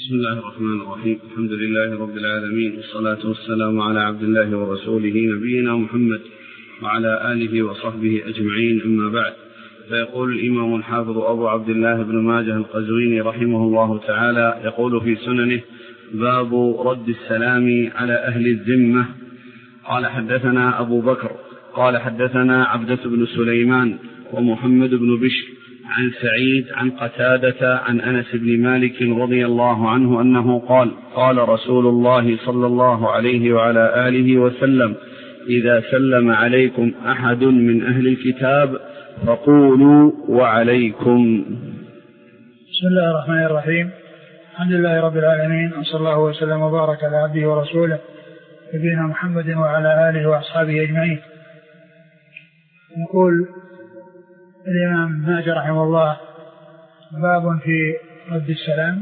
بسم الله الرحمن الرحيم. الحمد لله رب العالمين، والصلاة والسلام على عبد الله ورسوله نبينا محمد وعلى آله وصحبه أجمعين، أما بعد. فيقول الإمام الحافظ أبو عبد الله بن ماجه القزويني رحمه الله تعالى، يقول في سننه: باب رد السلام على أهل الذمة. قال: حدثنا أبو بكر قال: حدثنا عبدة بن سليمان ومحمد بن بشر عن سعيد عن قتادة عن أنس بن مالك رضي الله عنه أنه قال: قال رسول الله صلى الله عليه وعلى آله وسلم: إذا سلم عليكم أحد من أهل الكتاب فقولوا وعليكم. بسم الله الرحمن الرحيم. الحمد لله رب العالمين، وصلى الله وسلم وبارك على عبده ورسوله نبينا محمد وعلى آله وأصحابه أجمعين. يقول الإمام ماجه رحمه الله: باب في رد السلام،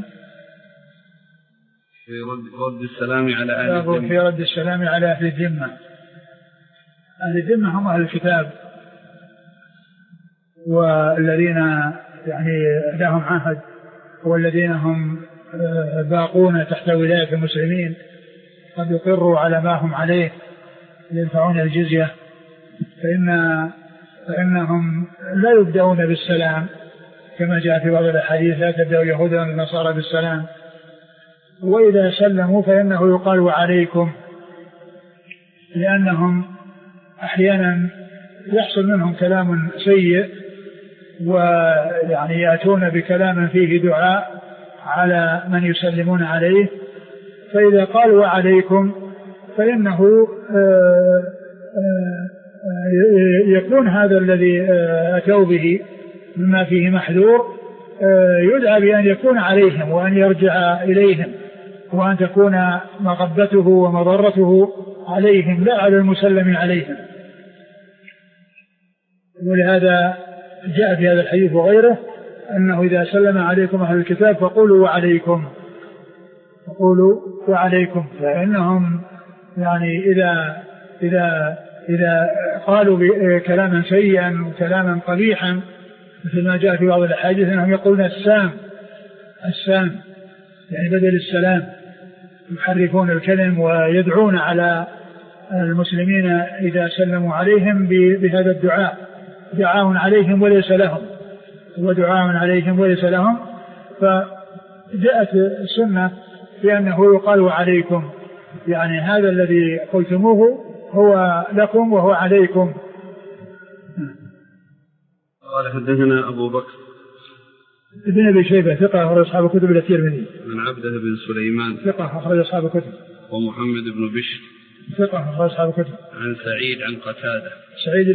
في رد السلام على أهل الذمة. في رد السلام على أهل الذمة. أهل الذمة هم أهل الكتاب، والذين يعني لهم عهد، والذين هم باقون تحت ولاية المسلمين، قد يقروا على ما هم عليه يدفعون الجزية، فإنهم لا يبدأون بالسلام كما جاء في بعض الأحاديث: لا تبدأ اليهود والنصارى بالسلام. وإذا سلموا فإنه يقال وعليكم، لأنهم أحيانا يحصل منهم كلام سيء، ويعني يأتون بكلام فيه دعاء على من يسلمون عليه، فإذا قالوا وعليكم فإنه يكون هذا الذي أتوا به مما فيه محذور يدعى بأن يكون عليهم وأن يرجع إليهم، وأن تكون مغبته ومضرته عليهم لا على المسلم عليهم. ولهذا جاء في هذا الحديث وغيره أنه إذا سلم عليكم أهل الكتاب فقولوا وعليكم، فقولوا وعليكم، فإنهم يعني إذا قالوا كلاما سيئا وكلاما قبيحا مثل ما جاء في بعض الأحاديث أنهم يقولون السام يعني بدل السلام، يحرفون الكلم ويدعون على المسلمين إذا سلموا عليهم بهذا الدعاء: دعاء عليهم وليس لهم، ودعاء عليهم وليس لهم. فجاءت السنة بأنه يقال وعليكم، يعني هذا الذي قلتموه هو لكم وهو عليكم. قال: حدثنا أبو بكر ابن أبي شيبة ثقة أخرج أصحاب الكتب إلا الترمذي. عن عبده بن سليمان ثقة أخرج أصحاب الكتب. ومحمد بن بشر ثقة أخرج أصحاب الكتب. عن سعيد عن قتادة سعيد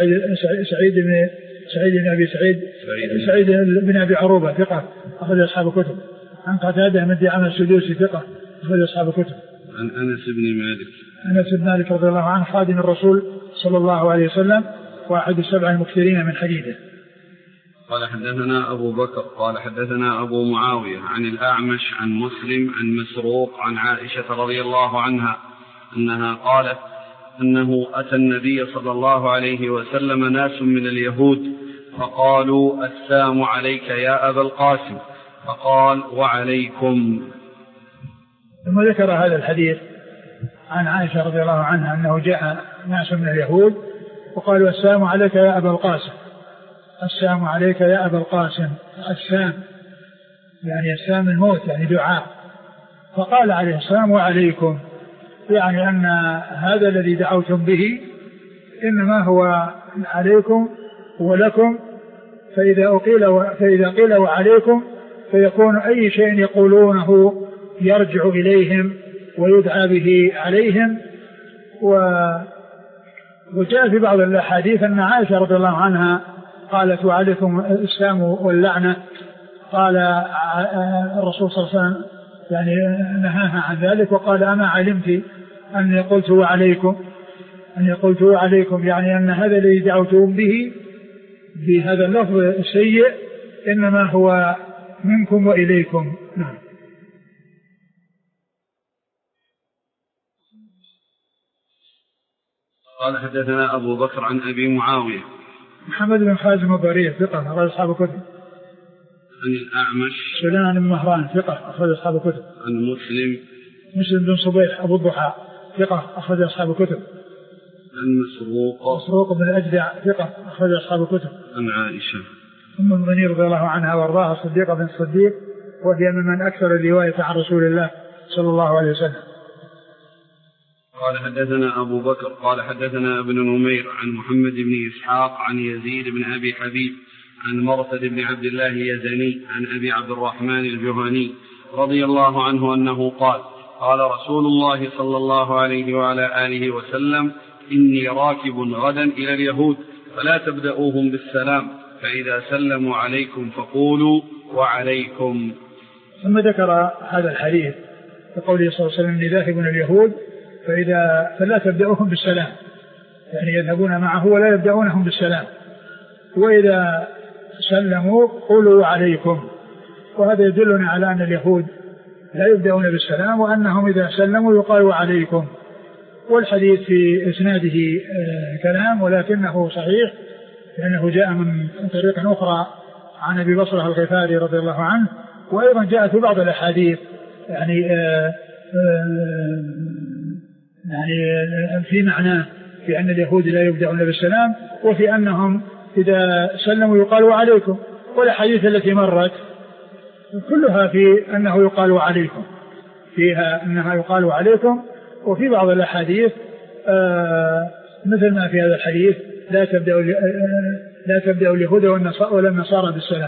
بن أبي عروبة ثقة أخرج أصحاب الكتب. عن قتادة من دعامة السدوسي ثقة أخرج أصحاب الكتب. عن أنس بن مالك رضي الله عنه خادم الرسول صلى الله عليه وسلم، واحد السبع المكثرين من حديثه. قال: حدثنا أبو بكر قال: حدثنا أبو معاوية عن الأعمش عن مسلم عن مسروق عن عائشة رضي الله عنها أنها قالت أنه أتى النبي صلى الله عليه وسلم ناس من اليهود فقالوا: السلام عليك يا أبا القاسم، فقال: وعليكم. ثم ذكر هذا الحديث عن عائشة رضي الله عنها أنه جاء ناس من اليهود وقالوا: السلام عليك يا أبا القاسم، السلام عليك يا أبا القاسم. السلام يعني السلام الموت، يعني دعاء. فقال عليه السلام: وعليكم، يعني أن هذا الذي دعوتم به إنما هو عليكم ولكم. فإذا قيل وعليكم فيكون أي شيء يقولونه يرجع إليهم ويدعى به عليهم. وجاء في بعض الأحاديث أن عائشة رضي الله عنها قالت: وعليكم السلام واللعنة. قال الرسول صلى الله عليه وسلم يعني نهاها عن ذلك وقال: أما علمت أني قلت وعليكم، يعني أن هذا الذي دعوتم به بهذا اللفظ السيء إنما هو منكم وإليكم. نعم. قال: حدثنا أبو بكر عن أبي معاوية محمد بن خازم الضرير ثقة أخرج أصحاب الكتب. عن الأعمش سليمان بن مهران ثقة أخرج أصحاب الكتب. عن مسلم بن صبيح أبو الضحى ثقة أخرج أصحاب الكتب. عن مسروق بن الأجدع ثقة أخرج أصحاب الكتب. عن عائشة أم المؤمنين رضي الله عنها وارضاها الصديقة بنت الصديق، وهي ممن أكثر الرواية عن رسول الله صلى الله عليه وسلم. قال حدثنا أبو بكر قال حدثنا ابن نمير عن محمد بن إسحاق عن يزيد بن أبي حبيب عن مرثد بن عبد الله يزني عن أبي عبد الرحمن الجهني رضي الله عنه أنه قال قال رسول الله صلى الله عليه وعلى آله وسلم إني راكب غدا إلى اليهود فلا تبدأوهم بالسلام فإذا سلموا عليكم فقولوا وعليكم. ثم ذكر هذا الحديث بقوله صلى الله عليه وسلم إني ذاهب إلى اليهود فلا تبدأوهم بالسلام، يعني يذهبون معه ولا يبدأونهم بالسلام، وإذا سلموا قولوا عليكم. وهذا يدلنا على أن اليهود لا يبدأون بالسلام وأنهم إذا سلموا يقالوا عليكم. والحديث في إسناده كلام ولكنه صحيح لأنه جاء من طريق أخرى عن أبي بصرة الغفاري رضي الله عنه، وأيضا جاء في بعض الأحاديث يعني في معناه في أن اليهود لا يبدأون بالسلام، وفي أنهم إذا سلموا يقالوا عليكم. والأحاديث التي مرت كلها في أنه يقال عليكم، فيها أنها يقال عليكم. وفي بعض الأحاديث مثل ما في هذا الحديث لا تبدأ اليهود ولا النصارى بالسلام.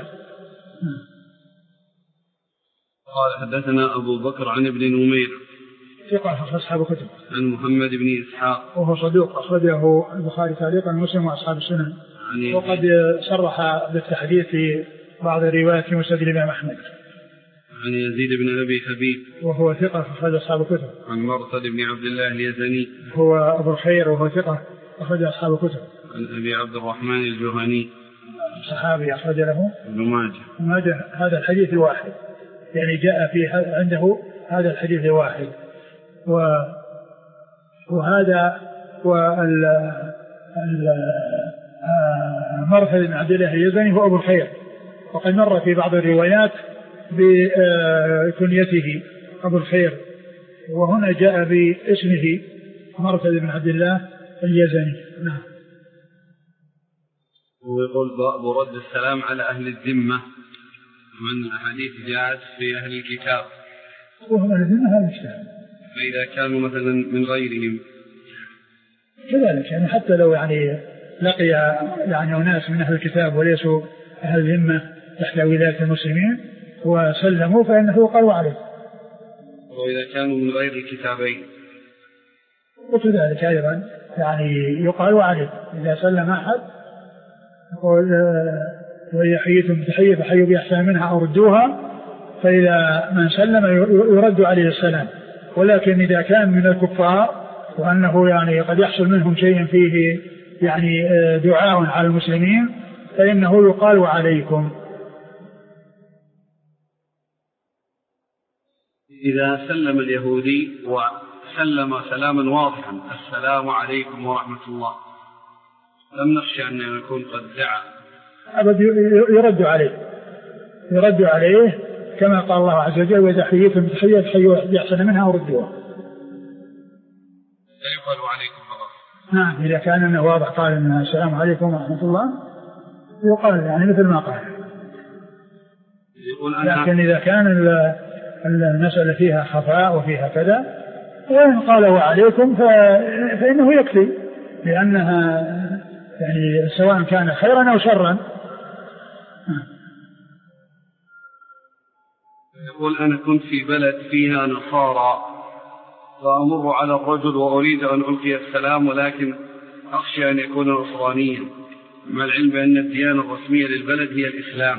قال حدثنا أبو بكر عن ابن نمير ثقة أصحاب الكتب. عن محمد بن إسحاق وهو صدوق أخرجه البخاري تعليقا ومسلم وأصحاب السنن، وقد صرح بالتحديث في بعض الروايات في مسند الإمام أحمد. عن يزيد بن أبي حبيب وهو ثقة أخرج أصحاب الكتب. عن مرثد بن عبد الله اليزني هو أبو الخير وهو ثقة أخرج أصحاب الكتب. عن أبي عبد الرحمن الجهني صحابي أخرج له ابن ماجه. هذا الحديث الواحد، يعني جاء في عنده هذا الحديث الواحد. وهذا مرثد بن عبد الله اليزني هو أبو الخير، وقد مر في بعض الروايات بكنيته أبو الخير، وهنا جاء باسمه مرثد بن عبد الله اليزني. نعم. ويقول باب رد السلام على أهل الذمة من أحاديث جاءت في أهل الكتاب، وهم أهل الذمة هذا الكتاب، فإذا كانوا مثلا من غيرهم كذلك، يعني حتى لو يعني لقي يعني أناس من أهل الكتاب وليسوا أهل الذمة تحت ولاية المسلمين وسلموا فإنه يقال عليه. وإذا كانوا من غير الكتابين وكذلك أيضا يعني يقال عليه إذا سلم أحد يقول وإذا حييتم بتحية فحيوا بأحسن منها أو ردوها، فإذا من سلم يرد عليه السلام. ولكن إذا كان من الكفار وأنه يعني قد يحصل منهم شيء فيه يعني دعاء على المسلمين فإنه يقال عليكم. إذا سلم اليهودي وسلم سلاما واضحا السلام عليكم ورحمة الله، لم نخشى أن يكون قد دعا أبد، يرد عليه كما قال الله عز وجل وإذا حييتم بتحية فحيوا بأحسن منها وردوها. لا يقال عليكم فقط. نعم، إذا كان أنه واضح قال إن السلام عليكم ورحمة الله يقال يعني مثل ما قال. لكن إذا كان المسألة فيها خفاء وفيها كذا وإن قال وعليكم فإنه يكفي، لأنها يعني سواء كان خيرا أو شرا. يقول أنا كنت في بلد فيها نصارى فأمر على الرجل وأريد أن ألقي السلام ولكن أخشى أن يكون نصرانيا، مع العلم بأن الديانة الرسمية للبلد هي الإسلام.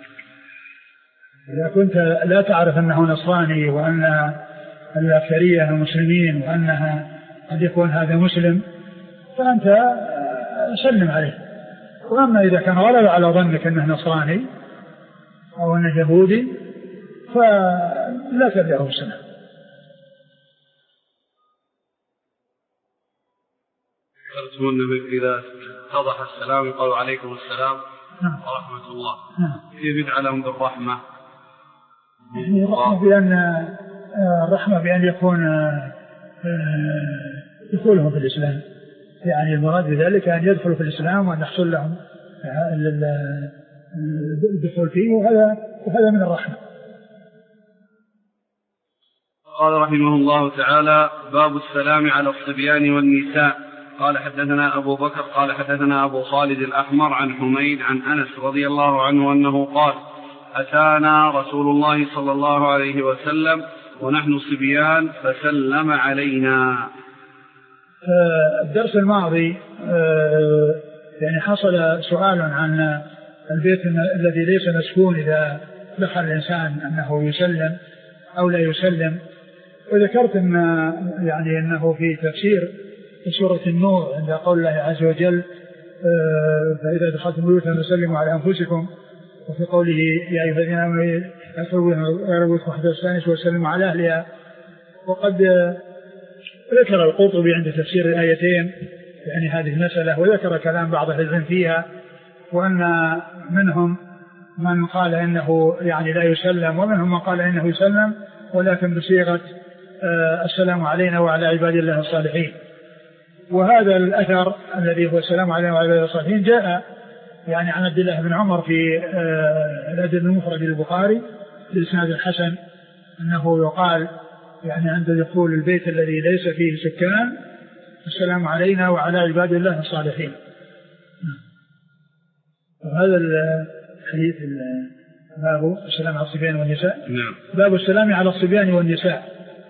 إذا كنت لا تعرف أنه نصراني وأن الأكثرية المسلمين وأنها قد يكون هذا مسلم فأنت سلم عليه. وأما إذا كان غلب على ظنك أنه نصراني أو أنه يهودي فلا تبدأه السلام. قلتم أنه إذا اتضح السلام يقال عليكم السلام، ورحمة الله. كيف يجعلهم بالرحمة؟ يعني الرحمة بأن يكون دخولهم في الإسلام، يعني المراد بذلك أن يدخلوا في الإسلام وأن يحصل لهم الدخول فيه، وهذا من الرحمة. قال رحمه الله تعالى: باب السلام على الصبيان والنساء. قال حدثنا أبو بكر قال حدثنا أبو خالد الأحمر عن حميد عن أنس رضي الله عنه أنه قال: أتانا رسول الله صلى الله عليه وسلم ونحن صبيان فسلم علينا. الدرس الماضي يعني حصل سؤال عن البيت الذي ليس مسكون إذا دخل الإنسان أنه يسلم أو لا يسلم، وذكرت أنه في تفسير في سورة النور عند قول الله عز وجل: فإذا دخلتم بيوتا فسلموا على أنفسكم، وفي قوله: يا أيها الذين آمنوا لا تدخلوا بيوتكم حتى تستأنسوا وسلموا على أهلها. وقد ذكر القرطبي عند تفسير الآيتين يعني هذه المسألة، وذكر كلام بعض أهل العلم فيها، وأن منهم من قال إنه يعني لا يسلم، ومنهم من قال إنه يسلم ولكن بصيغة السلام علينا وعلى عباد الله الصالحين. وهذا الأثر الذي هو السلام علينا وعلى عباد الله الصالحين جاء يعني عن عبد الله بن عمر في الأدب المفرد للبخاري بإسناد الحسن أنه يقال يعني عند دخول البيت الذي ليس فيه سكان: السلام علينا وعلى عباد الله الصالحين. وهذا الحديث باب السلام على الصبيان والنساء. باب السلام على الصبيان والنساء.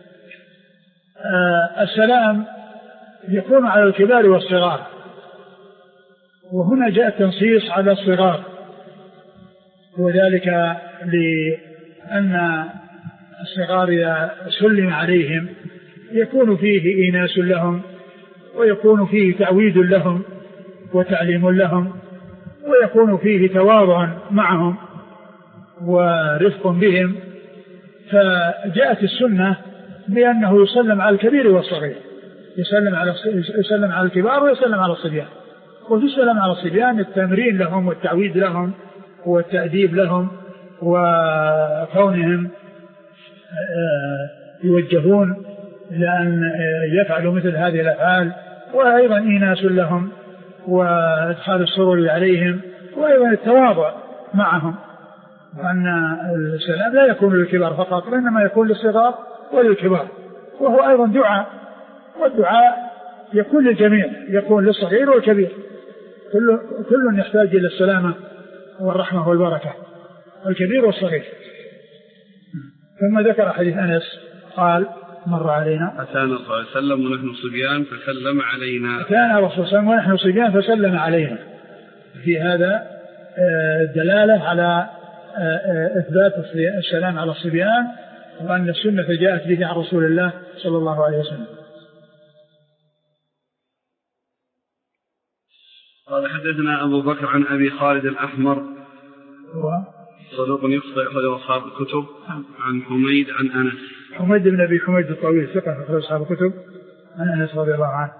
السلام يكون على الكبار والصغار، وهنا جاء التنصيص على الصغار، وذلك لأن الصغار إذا سلم عليهم يكون فيه إيناس لهم، ويكون فيه تعويد لهم وتعليم لهم، ويكون فيه تواضع معهم ورفق بهم. فجاءت السنة بأنه يسلم على الكبير والصغير، يسلم على الكبار ويسلم على الصبيان. وفي السلام على الصبيان التمرين لهم والتعويد لهم والتأديب لهم، وكونهم يوجهون إلى أن يفعلوا مثل هذه الأفعال، وأيضا إيناس لهم وإدخال السرور عليهم، وأيضا التواضع معهم. وأن السلام لا يكون للكبار فقط، وإنما يكون للصغار وللكبار، وهو أيضا دعاء، والدعاء يكون للجميع، يكون للصغير والكبير، كل يحتاج إلى السلامة والرحمة والبركة، الكبير والصغير. ثم ذكر حديث أنس قال: مر علينا أتانا صلى الله عليه وسلم ونحن صبيان فسلم علينا. أتانا رسول الله ونحن صبيان فسلم علينا. في هذا الدلالة على إثبات السلام على الصبيان، وأن السنة جاءت به عن رسول الله صلى الله عليه وسلم. قال حدثنا أبو بكر عن أبي خالد الأحمر صدوق يخطئ أخرجه أصحاب الكتب. عن حميد عن أنس. حميد بن أبي حميد الطويل ثقة أخرجه أصحاب الكتب. عن أنس رضي الله عنه.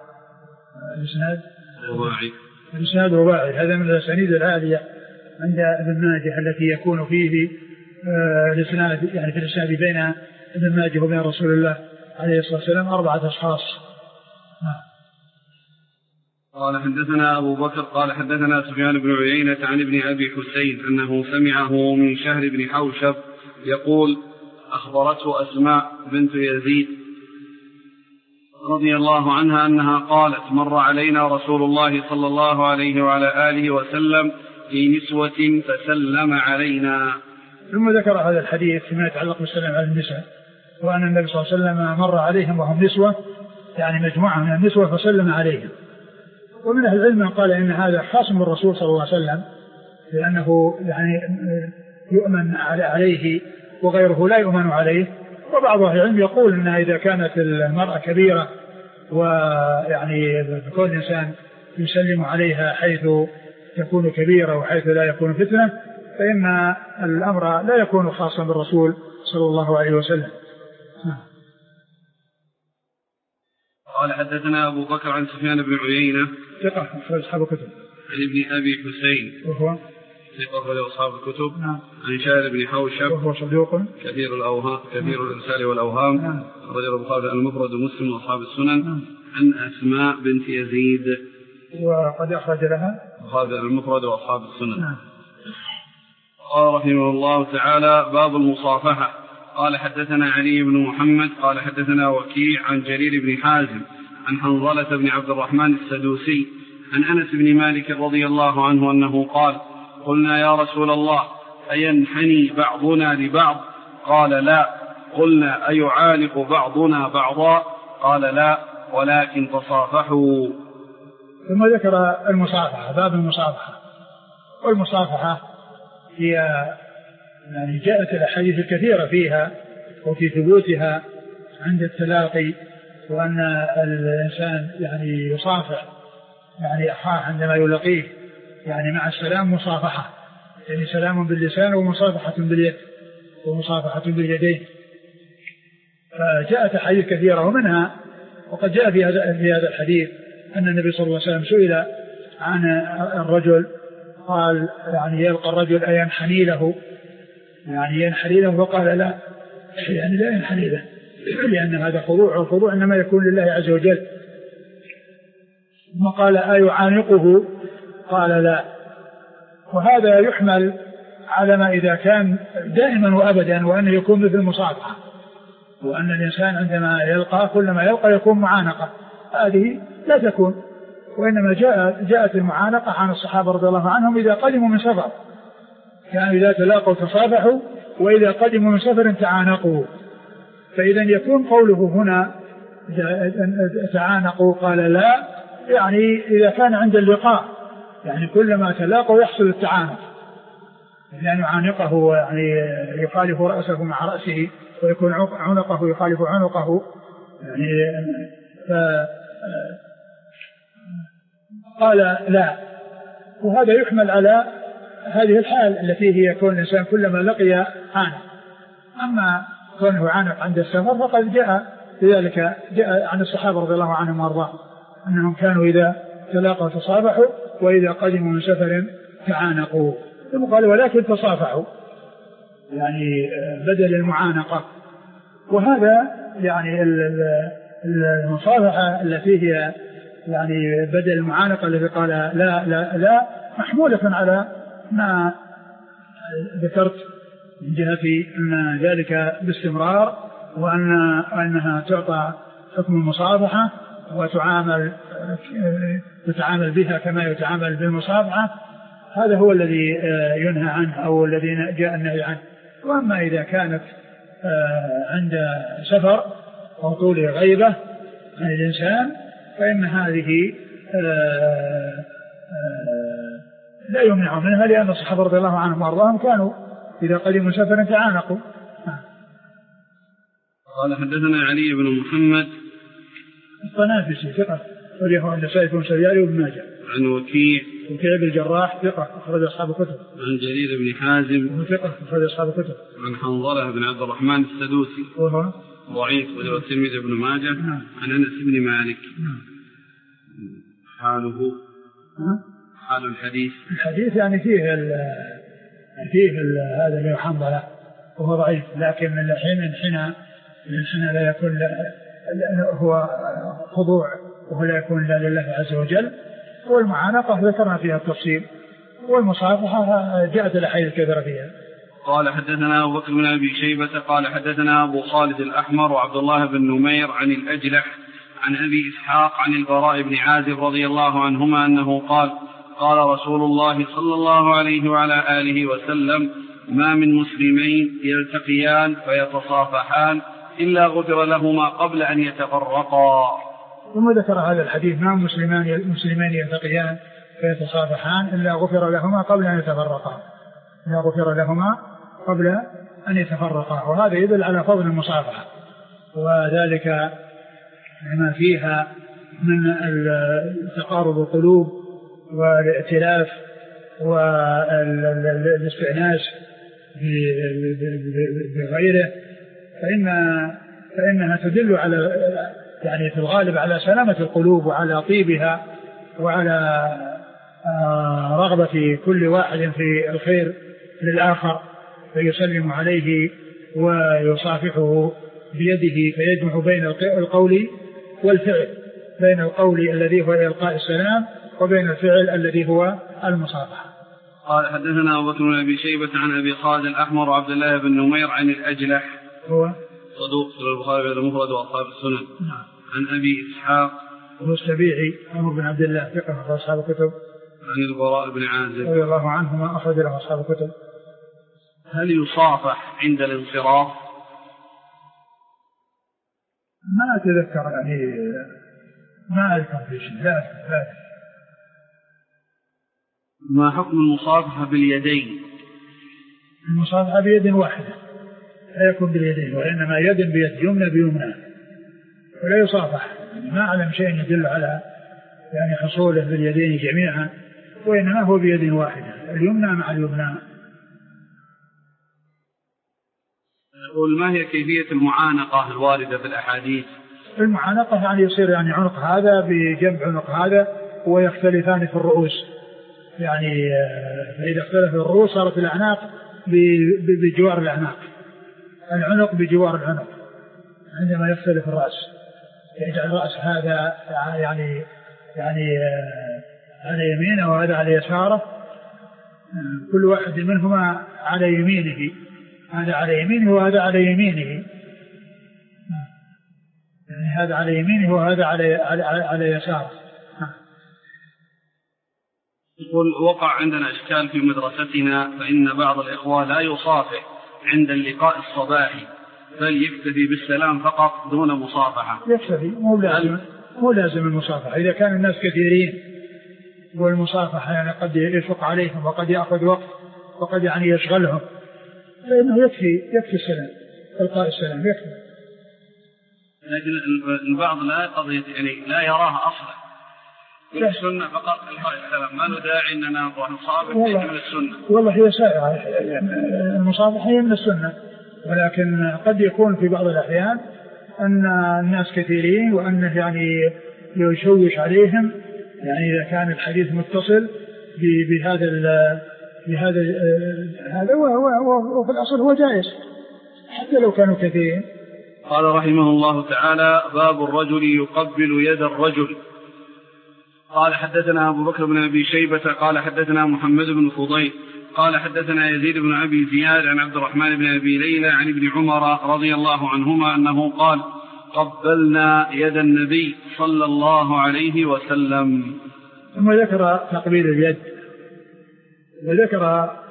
الإسناد رباعي، هذا من الأسانيد العالية عند ابن ماجه التي يكون فيه الإسناد يعني في الإسناد بين ابن ماجه وبين رسول الله عليه الصلاة والسلام 4 أشخاص. قال حدثنا أبو بكر قال حدثنا سفيان بن عيينة عن ابن أبي حسين أنه سمعه من شهر بن حوشب يقول: أخبرته أسماء بنت يزيد رضي الله عنها أنها قالت: مر علينا رسول الله صلى الله عليه وعلى آله وسلم في نسوة فسلم علينا. ثم ذكر هذا الحديث فيما يتعلق بالسلام على النساء، وأن النبي صلى الله عليه وسلم مر عليهم وهم نسوة، يعني مجموعة من النسوة فسلم عليهم. ومن أهل العلم قال إن هذا خاص بالرسول صلى الله عليه وسلم، لأنه يعني يؤمن عليه وغيره لا يؤمن عليه. وبعض أهل العلم يقول إن إذا كانت المرأة كبيرة ويعني كل إنسان يسلم عليها حيث تكون كبيرة وحيث لا يكون فتنة، فإن الأمر لا يكون خاصا بالرسول صلى الله عليه وسلم. قال حدثنا أبو بكر عن سفيان بن عيينة ثقة أخرج أصحاب الكتب. عن ابن أبي حسين وهو ثقة أخرجه أصحاب الكتب. نعم. عن شاهد بن حوشب وهو صدوق كثير الإرسال والأوهام. نعم. أخرجه البخاري المفرد ومسلم وأصحاب السنن. نعم. عن أسماء بنت يزيد وقد أخرج لها البخاري المفرد وأصحاب السنن. نعم. قال رحمه الله تعالى: باب المصافحة. قال حدثنا علي بن محمد قال حدثنا وكيع عن جرير بن حازم عن حنظلة بن عبد الرحمن السدوسي عن أنس بن مالك رضي الله عنه أنه قال: قلنا يا رسول الله أينحني بعضنا لبعض؟ قال: لا. قلنا أيعانق بعضنا بعضا؟ قال: لا، ولكن تصافحوا. ثم ذكر المصافحة، باب المصافحة. والمصافحة هي يعني جاءت الأحاديث الكثيرة فيها وفي ثبوتها عند التلاقي، وأن الإنسان يعني يصافح يعني أخاه عندما يلقيه، يعني مع السلام مصافحة، يعني سلام باللسان ومصافحة باليد ومصافحة باليدين. فجاءت أحاديث كثيرة، ومنها وقد جاء في هذا الحديث أن النبي صلى الله عليه وسلم سئل عن الرجل قال يعني يلقى الرجل أينحني له، يعني ينحني له، فقال: لا، يعني لا ينحني له، لأن هذا خضوع، والخضوع إنما يكون لله عز وجل. ثم قال: أيعانقه؟ قال: لا. وهذا يحمل على ما إذا كان دائما وأبدا، وأنه يكون مثل المصافحة، وأن الإنسان عندما يلقى كلما يلقى يكون معانقة، هذه لا تكون، وإنما جاءت المعانقة عن الصحابة رضي الله عنهم إذا قدموا من سفر، يعني إذا تلاقوا تصافحوا، وإذا قدموا من سفر تعانقوا. فإذا يكون قوله هنا تعانقوا قال لا، يعني إذا كان عند اللقاء، يعني كلما تلاقوا يحصل التعانق، لأن يعانقه يعني يخالف رأسه مع رأسه، ويكون عنقه يخالف عنقه، يعني قال لا. وهذا يحمل على هذه الحال التي هي كون الإنسان كلما لقي عانق. أما كونه عانق عند السفر فقد جاء لذلك جاء عن الصحابة رضي الله عنهم وارضاهم أنهم كانوا إذا تلاقوا تصافحوا، وإذا قدموا من سفر تعانقوا. ثم قال: ولكن تصافحوا، يعني بدل المعانقة. وهذا يعني المصافحة التي هي يعني بدل المعانقة الذي قال لا لا لا محمولة على ما ذكرت من جهة أن ذلك باستمرار، وأنها تعطى حكم المصافحة وتتعامل بها كما يتعامل بالمصافحة. هذا هو الذي ينهى عنه أو الذي جاء النهي عنه. وأما إذا كانت عند سفر أو طول غيبة عن الإنسان فإن هذه لا يمنع منها، لأن الصحابة رضي الله عنهم وارضاهم كانوا إذا قدموا سفرا تعانقوا. قال: حدثنا علي بن محمد الطنافسي ثقة وله النسائي بن سرياري وابن ماجه. عن وكيع بن الجراح ثقة أخرج أصحاب الكتب. عن جرير بن حازم ثقة أخرج أصحاب الكتب. عن حنظلة بن عبد الرحمن السدوسي وهو ضعيف وله الترمذي بن ماجه. عن أنس بن مالك. حال الحديث يعني فيه هذا اللي حنظلة وهو ضعيف، لكن من الحين لا يكون هو خضوع، وهو لا يكون لا لله عز وجل. والمعانقة ذكرنا فيها التفصيل، والمصافحة جاءت الأحاديث كثيرة فيها. قال: حدثنا أبو بكر بن أبي شيبة قال حدثنا أبو خالد الأحمر وعبد الله بن نمير عن الأجلح عن أبي إسحاق عن البراء بن عازب رضي الله عنهما أنه قال: قال رسول الله صلى الله عليه وعلى آله وسلم: ما من مسلمين يلتقيان فيتصافحان إلا غفر لهما قبل أن يتفرقا. ثم ذكر هذا الحديث: ما مسلمان يلتقيان فيتصافحان إلا غفر لهما قبل أن يتفرقا. وهذا يدل على فضل المصافحة، وذلك ما فيها من تقارب القلوب والائتلاف والاستئناس بغيره، فإنها تدل على يعني في الغالب على سلامة القلوب وعلى طيبها وعلى رغبة كل واحد في الخير للآخر فيسلم عليه ويصافحه بيده فيجمع بين القول والفعل، بين القول الذي هو إلقاء السلام وبين الفعل الذي هو المصافحة. قال حدثنا أبو بكر بن أبي شيبة عن أبي خالد الأحمر وعبد الله بن نمير عن الأجلح هو صدوق في البخاري المفرد وأصحاب السنن. نعم. عن أبي إسحاق هو السبيعي عمرو بن عبد الله ثقة في أصحاب الكتب. عن البراء بن عازب رضي الله عنهما أخرج له أصحاب الكتب. هل يصافح عند الانصراف؟ ما أتذكر يعني ما أذكر في شيء. لا. ما حكم المصافحة باليدين؟ المصافحة بيد واحدة لا يكون باليدين، وإنما يد بيد يمنى بيمنى ولا يصافح. ما أعلم شيء يدل على يعني حصوله باليدين جميعا، وإنما هو بيد واحدة اليمنى مع اليمنى. يقول ما هي كيفية المعانقة الواردة في الأحاديث؟ المعانقة يعني يصير يعني عنق هذا بجنب عنق هذا ويختلفان في الرؤوس، يعني فإذا اختلف الرؤوس صارت الأعناق بجوار الأعناق، العنق بجوار العنق عندما يختلف الرأس، يجعل الرأس هذا يعني على يمينه وهذا على يساره، كل واحد منهما على يمينه، هذا على يمينه وهذا على يمينه، يعني هذا على يمينه وهذا على يساره. يقول وقع عندنا إشكال في مدرستنا، فإن بعض الإخوة لا يصافح عند اللقاء الصباحي بل يكتفي بالسلام فقط دون مصافحة. يكتفي، مو لازم المصافحة. إذا كان الناس كثيرين والمصافحة يعني قد يشق عليهم وقد يأخذ وقت وقد يعني يشغلهم، فإنه يكفي السلام، إلقاء السلام يكفي. لكن البعض لا يراها أصلا، السنة فقط إلقاء السلام، ما له داعي أننا نروح نصافح من السنة. والله هي سائرة، المصافحة هي من السنة، ولكن قد يكون في بعض الأحيان أن الناس كثيرين وأنه يعني يشوش عليهم، يعني إذا كان الحديث متصل بهذا وفي الأصل هو جائز حتى لو كانوا كثيرين. قال رحمه الله تعالى: باب الرجل يقبل يد الرجل. قال حدثنا أبو بكر بن أبي شيبة قال حدثنا محمد بن فضيل قال حدثنا يزيد بن أبي زياد عن عبد الرحمن بن أبي ليلى عن ابن عمر رضي الله عنهما أنه قال: قبلنا يد النبي صلى الله عليه وسلم. ثم ذكر تقبيل اليد، وذكر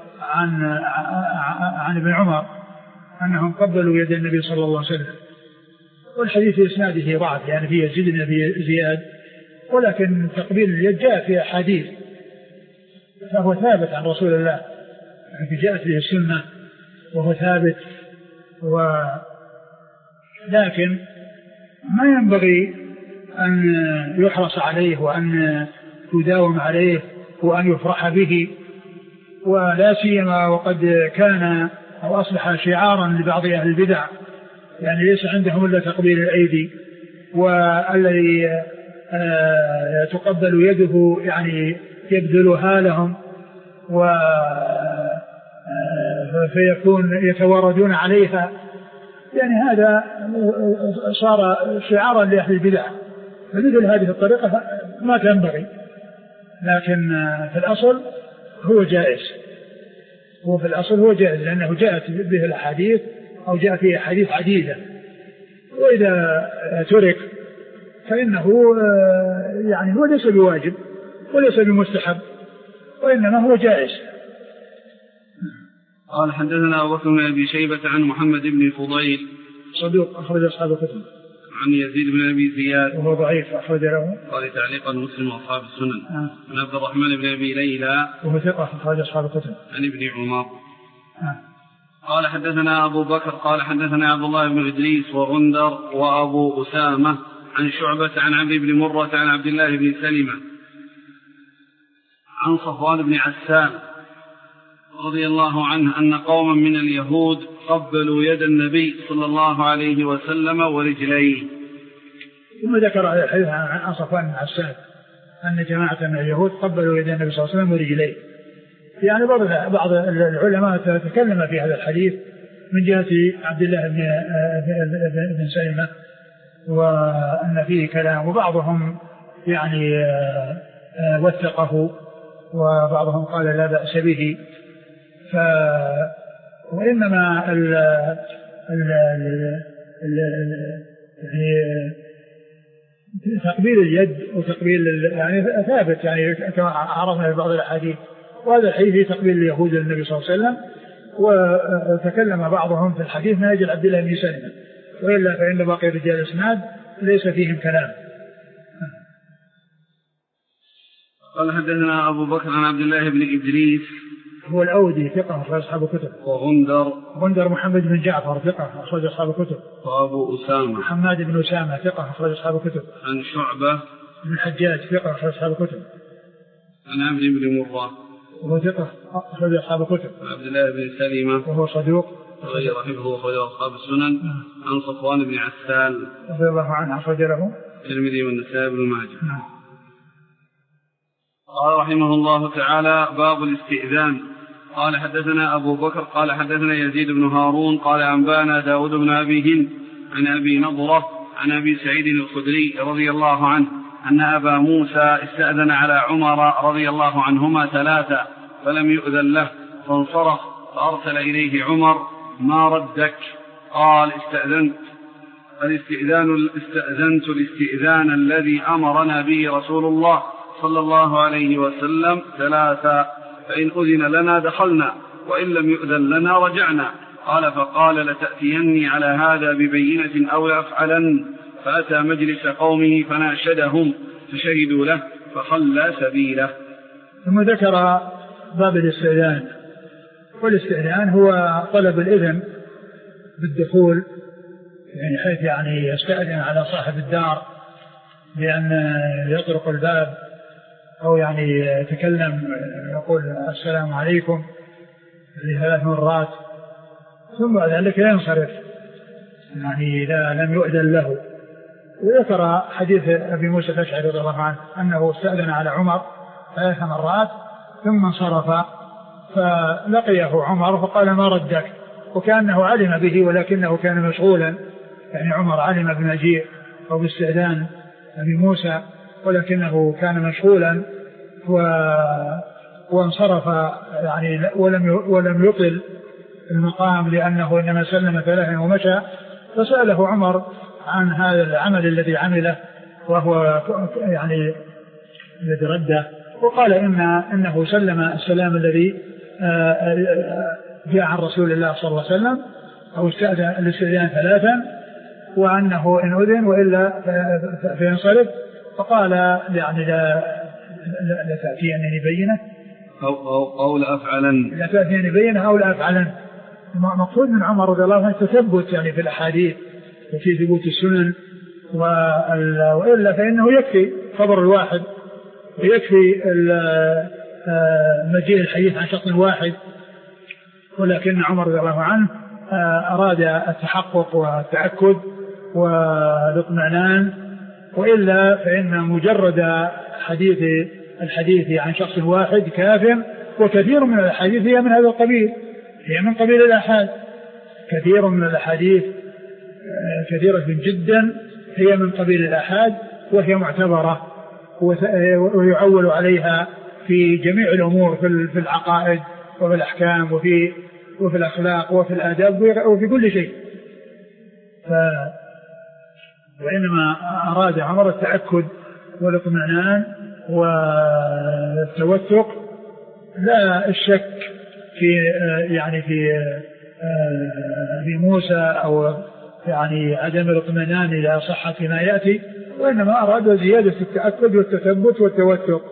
عن ابن عمر أنهم قبلوا يد النبي صلى الله عليه وسلم، والحديث في إسناده ضعف يعني في يزيد بن أبي زياد، ولكن تقبيل اليد جاء في أحاديث فهو ثابت عن رسول الله، يعني جاءت به السنة وهو ثابت، لكن ما ينبغي أن يحرص عليه وأن يداوم عليه وأن يفرح به، ولا سيما وقد كان أو أصبح شعارا لبعض أهل البدع، يعني ليس عندهم إلا تقبيل الأيدي، والذي تقبل يده يعني يبذلها لهم فيكون يتواردون عليها، يعني هذا صار شعارا لأهل البدع، فمثل هذه الطريقة ما تنبغي، لكن في الأصل هو جائز، لأنه جاءت به الأحاديث أو جاء فيه أحاديث عديدة، وإذا ترك فإنه يعني هو ليس بواجب وليس بمستحب، وإنما هو جائز. قال حدثنا أبو بكر بن أبي شيبة عن محمد بن فضيل صدوق أخرج أصحاب الكتب، عن يزيد بن أبي زياد وهو ضعيف أخرج له قال تعليقا مسلم وأصحاب السنن، عن عبد الرحمن بن أبي ليلى وهو ثقة أخرج أصحاب الكتب، عن ابن عمر. قال حدثنا أبو بكر قال حدثنا عبد الله بن إدريس وغندر وأبو أسامة عن شعبة عن عبد بن مرة عن عبد الله بن سلمة عن صفوان بن عسان رضي الله عنه أن قوما من اليهود قبلوا يد النبي صلى الله عليه وسلم ورجليه. ثم ذكر الحديث عن صفوان بن عسان أن جماعة من اليهود قبلوا يد النبي صلى الله عليه وسلم ورجليه. يعني بعض العلماء تكلم في هذا الحديث من جهة عبد الله بن سلمة وأن فيه كلام، وبعضهم يعني وثقه وبعضهم قال لا بأس به. وإنما تقبيل اليد وتقبيل يعني ثابت يعني كما عرفنا في بعض الأحاديث، وهذا الحديث في تقبيل اليهود للنبي صلى الله عليه وسلم. وتكلم بعضهم في الحديث من أجل عبد الله بن سلمة، وإلا فإن باقي رجال الإسناد ليس فيهم كلام. قال حدثنا أبو بكر عن عبد الله بن إدريس هو الأودي ثقة أخرج أصحاب الكتب. وغندر محمد بن جعفر ثقة أخرج أصحاب الكتب. وأبو أسامة حماد بن أسامة ثقة أخرج أصحاب الكتب. عن شعبة بن الحجاج ثقة أخرج أصحاب الكتب. عن عبد بن مرة وهو ثقة أخرج أصحاب الكتب. عن عبد الله بن سلمة وهو صدوق غير حفظه وأخرج أصحاب السنن. عن صفوان بن عسال رضي الله عنه أخرج له الترمذي والنسائي بن ماجه. قال رحمه الله تعالى: باب الاستئذان. قال حدثنا أبو بكر قال حدثنا يزيد بن هارون قال أنبانا داود بن أبي هند عن أبي نضرة عن أبي سعيد الخدري رضي الله عنه أن أبا موسى استأذن على عمر رضي الله عنهما 3 فلم يؤذن له فانصرف، فأرسل إليه عمر: ما ردك؟ قال: استأذنت الاستئذان الذي أمرنا به رسول الله صلى الله عليه وسلم 3، فإن أذن لنا دخلنا وإن لم يؤذن لنا رجعنا. قال: فقال: لتأتيني على هذا ببينة أو لأفعلن. فأتى مجلس قومه فناشدهم فشهدوا له فخلى سبيله. ثم ذكر باب الاستئذان. والاستئذان هو طلب الإذن بالدخول، يعني حيث يعني يستأذن على صاحب الدار بأن يطرق الباب أو يعني يتكلم يقول السلام عليكم 3 مرات، ثم بعد ذلك ينصرف يعني إذا لم يؤذن له. وذكر حديث أبي موسى الأشعري رضي الله عنه أنه استأذن على عمر 3 مرات ثم انصرف، فلقيه عمر فقال: ما ردك؟ وكأنه علم به ولكنه كان مشغولا، يعني عمر علم بمجيء أو باستئذان أبي موسى ولكنه كان مشغولا وانصرف يعني ولم يطل المقام لأنه إنما سلم 3 ومشى. فسأله عمر عن هذا العمل الذي عمله وهو يعني الذي رده، وقال إنه سلم السلام الذي جاء عن رسول الله صلى الله عليه وسلم أو الاستئذان 3، وأنه إن أذن وإلا فينصرف. فقال: يعني لا تأتيني بينة أو لأفعلن. لا تأتيني بينة أو لأفعلن. مقصود من عمر رضي الله عنه تثبت يعني في الأحاديث وفي ثبوت السنن، وإلا فإنه يكفي خبر الواحد ويكفي مجيء الحديث عن شخص واحد. ولكن عمر رضي الله عنه أراد التحقق والتأكد والاطمئنان، وإلا فإن مجرد الحديث عن شخص واحد كاف، وكثير من الأحاديث هي من هذا القبيل، هي من قبيل الآحاد. كثير من الأحاديث كثيرة جدا هي من قبيل الآحاد، وهي معتبرة ويعول عليها في جميع الأمور، في العقائد وفي الأحكام وفي الأخلاق وفي الآداب وفي كل شيء. وإنما أراد عمر التأكد والاطمئنان والتوثق، لا الشك في موسى أو يعني عدم الاطمئنان إلى صحة ما يأتي، وإنما أراد زيادة التأكد والتثبت والتوثق.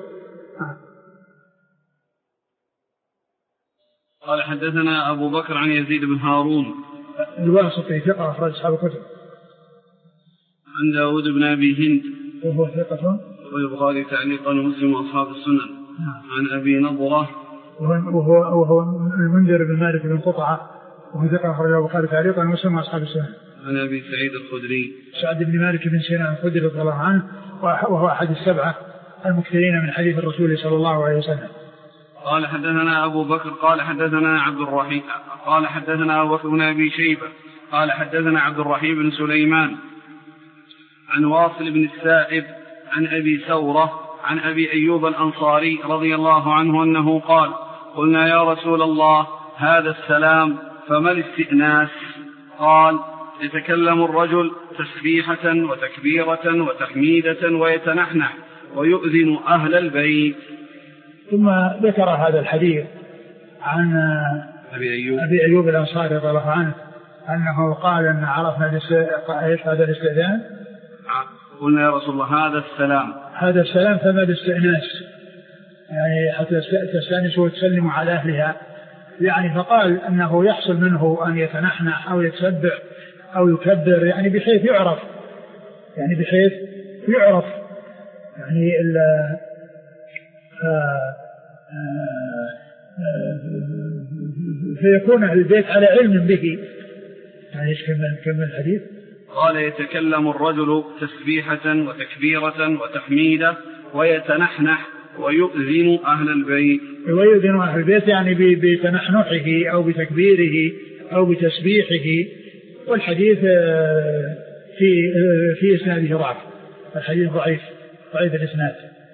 قال حدثنا أبو بكر عن يزيد بن هارون الواسطي ثقة أخرج أصحاب الكتب. عن داود بن أبي هند وهو ثقة والبخاري تعليقا ومسلم وأصحاب السنن. عن أبي نضرة وهو المنذر بن مالك بن قطعة وهو ثقة أخرج البخاري تعليقا ومسلم وأصحاب السنن. عن أبي سعيد الخدري سعد بن مالك بن سنان الخدري رضي الله عنه وهو أحد السبعة المكثرين من حديث الرسول صلى الله عليه وسلم. قال حدثنا أبو بكر قال حدثنا عبد الرحيم قال حدثنا أبو بكر بن أبي شيبة قال حدثنا عبد الرحيم بن سليمان عن واصل بن السائب عن أبي ثورة عن أبي أيوب الأنصاري رضي الله عنه أنه قال قلنا يا رسول الله هذا السلام فما الاستئناس؟ قال يتكلم الرجل تسبيحة وتكبيرة وتحميدة ويتنحنح ويؤذن أهل البيت. ثم ذكر هذا الحديث عن أبي أيوب الأنصاري رضي الله عنه أنه قال أن عرفنا هذا الاستئذان. قلنا يا رسول الله هذا السلام فما الاستئناس؟ يعني حتى تستأنس وتسلم على أهلها يعني. فقال أنه يحصل منه أن يتنحنح أو يتسبح أو يكبر يعني بحيث يعرف يعني فيكون أهل البيت على علم به. يعني كمل الحديث. قال يتكلم الرجل تسبيحة وتكبيرة وتحميدة ويتنحنح ويؤذن أهل البيت يعني بتنحنحه أو بتكبيره أو بتسبيحه. والحديث في إسناده ضعف. الحديث ضعيف الإسناد.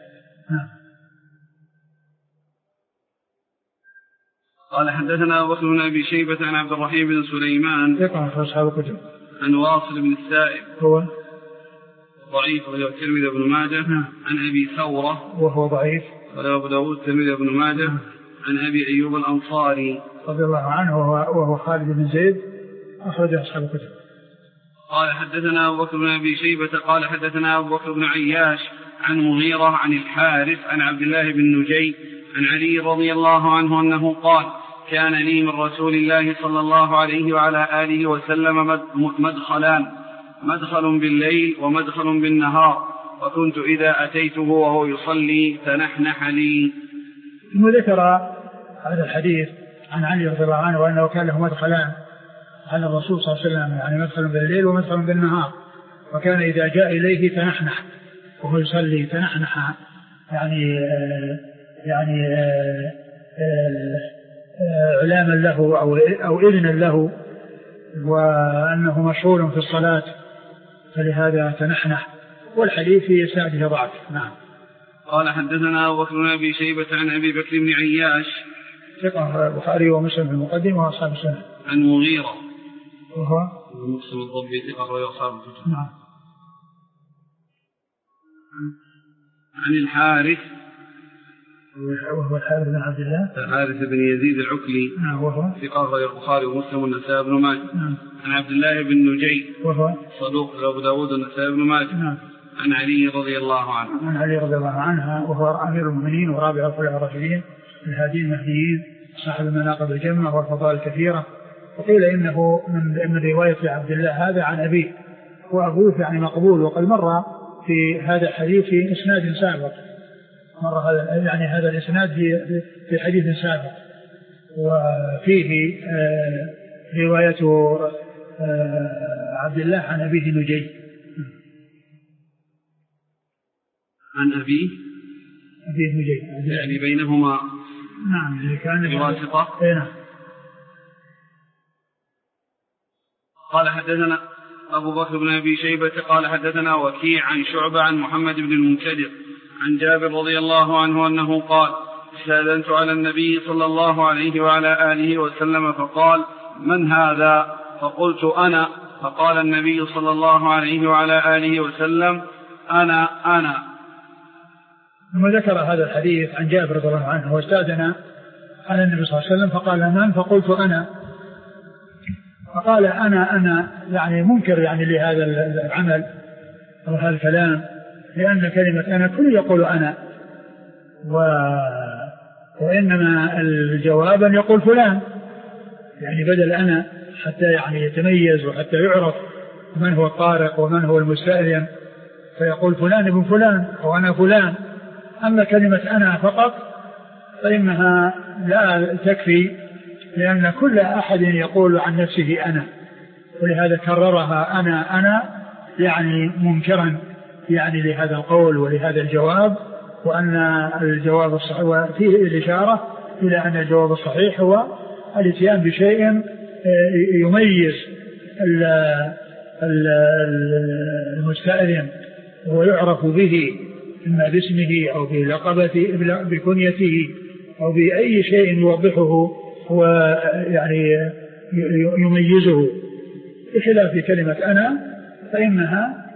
قال حدثنا أبو بكر بن أبي شيبة عن عبد الرحيم بن سليمان عن واصل بن السائب هو ضعيف وله الترمذي بن ماجه عن أبي ثورة وهو ضعيف وله أبو داود الترمذي بن ماجه عن أبي أيوب الأنصاري رضي الله عنه وهو خالد بن زيد أخرج أصحاب الكتب. قال حدثنا أبو بكر بن أبي شيبة قال حدثنا أبو بكر بن عياش عن مغيرة عن الحارث عن عبد الله بن نجي عن علي رضي الله عنه أنه قال كان لي من رسول الله صلى الله عليه وعلى آله وسلم مدخلان، مدخل بالليل ومدخل بالنهار، وكنت إذا أتيته وهو يصلي تنحنح لي. ثم ذكر هذا الحديث عن علي رضي الله عنه وأنه كان له مدخلان على الرسول صلى الله عليه وسلم، يعني مدخل بالليل ومدخل بالنهار، وكان إذا جاء إليه تنحنح وهو يصلي تنحنح يعني إعلاما له أو إذنا له، وأنه مشغول في الصلاة فلهذا تنحنح. والحديث في إسناده ضعف. نعم. قال حدثنا أبو بكر بن أبي شيبة عن أبي بكر بن عياش ثقة البخاري ومسلم في المقدمة وأصحاب السنة. عن مغيرة وهو مسلم الضبي ثقة وأصحاب الكتب. نعم. عن الحارث وهو الحارث بن عبد الله الحارث بن يزيد العكلي. نعم. وهو ثقة البخاري ومسلم والنسائي بن ماجه. نعم. عن عبد الله بن نجي وهو صدوق أبو داود والنسائي بن ماجه. نعم. عن علي رضي الله عنه. عن علي رضي الله عنه وهو أمير المؤمنين ورابع الخلفاء الراشدين الهادين المهديين صاحب المناقب الجمة والفضائل الكثيرة. وقيل إنه من رواية عبد الله هذا عن أبيه، وأبوه يعني مقبول، وقد مر في هذا الحديث في إسناد سابق، مر هذا الإسناد في حديث سابق، وفيه رواية عبد الله عن أبيه نجي. عن أبيه نجي يعني بينهما نعم كان بواسطة. نعم. قال حدثنا أبو بكر بن أبي شيبة قال حدثنا وكيع عن شعبة عن محمد بن المنكدر عن جابر رضي الله عنه أنه قال استأذنت على النبي صلى الله عليه وعلى آله وسلم فقال من هذا؟ فقلت أنا. فقال النبي صلى الله عليه وعلى آله وسلم أنا. ثم ذكر هذا الحديث عن جابر رضي الله عنه واستأذن على النبي صلى الله عليه وسلم فقال من؟ فقلت أنا. فقال أنا يعني منكر يعني لهذا العمل أو هذا الكلام، لأن كلمة أنا كل يقول أنا، وإنما الجواب أن يقول فلان، يعني بدل أنا حتى يعني يتميز وحتى يعرف من هو الطارق ومن هو المستأذن، فيقول فلان ابن فلان أو أنا فلان. أما كلمة أنا فقط فإنها لا تكفي، لأن كل أحد يقول عن نفسه أنا، ولهذا كررها أنا يعني منكرا يعني لهذا القول ولهذا الجواب، وأن الجواب الصحيح وفيه الإشارة إلى أن الجواب الصحيح هو الاتيان بشيء يميز المستأذن ويعرف به إما باسمه أو بلقبته بكنيته أو بأي شيء يوضحه ويعني يميزه، بخلاف كلمة أنا فإنها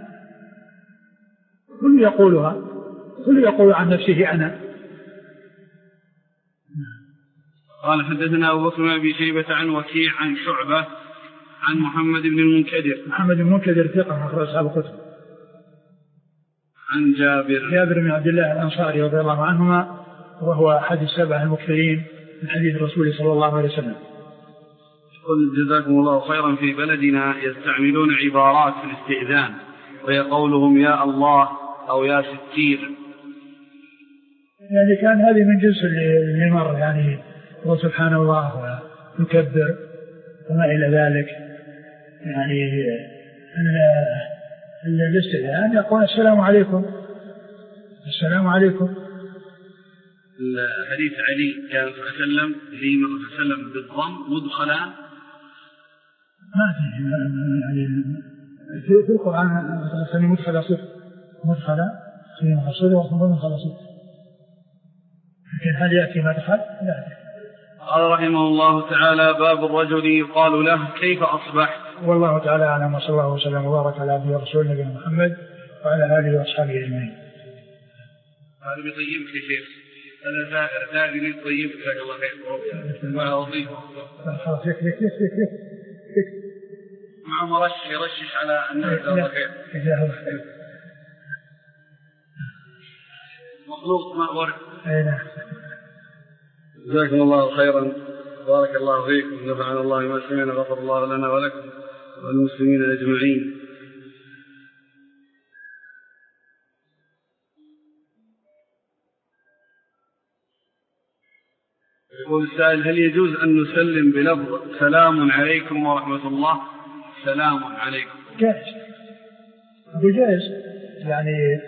كل يقول عن نفسه أنا. قال حدثنا أبو بكر بن أبي شيبة عن وكيع عن شعبة عن محمد بن المنكدر ثقة أخرج أصحاب الكتب. عن جابر بن عبد الله الأنصاري رضي الله عنهما، وهو أحد السبع المكثرين من حديث الرسول صلى الله عليه وسلم. قل جزاكم الله خيرا. في بلدنا يستعملون عبارات في الاستئذان وهي قولهم يا الله أو يا ستير، يعني كان هذه من جنس اللي مر، يعني هو سبحان الله ويكبر وما إلى ذلك. يعني الاستئذان يقول السلام عليكم السلام عليكم. الحديث علي كان صلى الله عليه وسلم لما صلى الله عليه وسلم بالضم مدخلا، ما في يعني في القرآن مدخل صفر مدخل صفر، لكن هل يأتي مدخل؟ لا. قال رحمه الله تعالى باب الرجل يقال له كيف أصبحت. والله تعالى أعلم، وصلى الله وسلم وبارك على عبده ورسوله نبينا محمد وعلى آله وأصحابه أجمعين. هذا بيطيبك يا شيخ، أنا زائر يطيبك جزاك الله خير. خلاص يكفيك مع مرش يرشش على أنه جزاك الله خير. مخلوق ماء ورد. نعم. جزاكم الله خيرا، بارك الله فيكم، نفعنا الله ما سمعنا، غفر الله لنا ولكم والمسلمين أجمعين. يقول السائل هل يجوز أن نسلم بلفظ سلام عليكم ورحمة الله؟ سلام عليكم جائز، يعني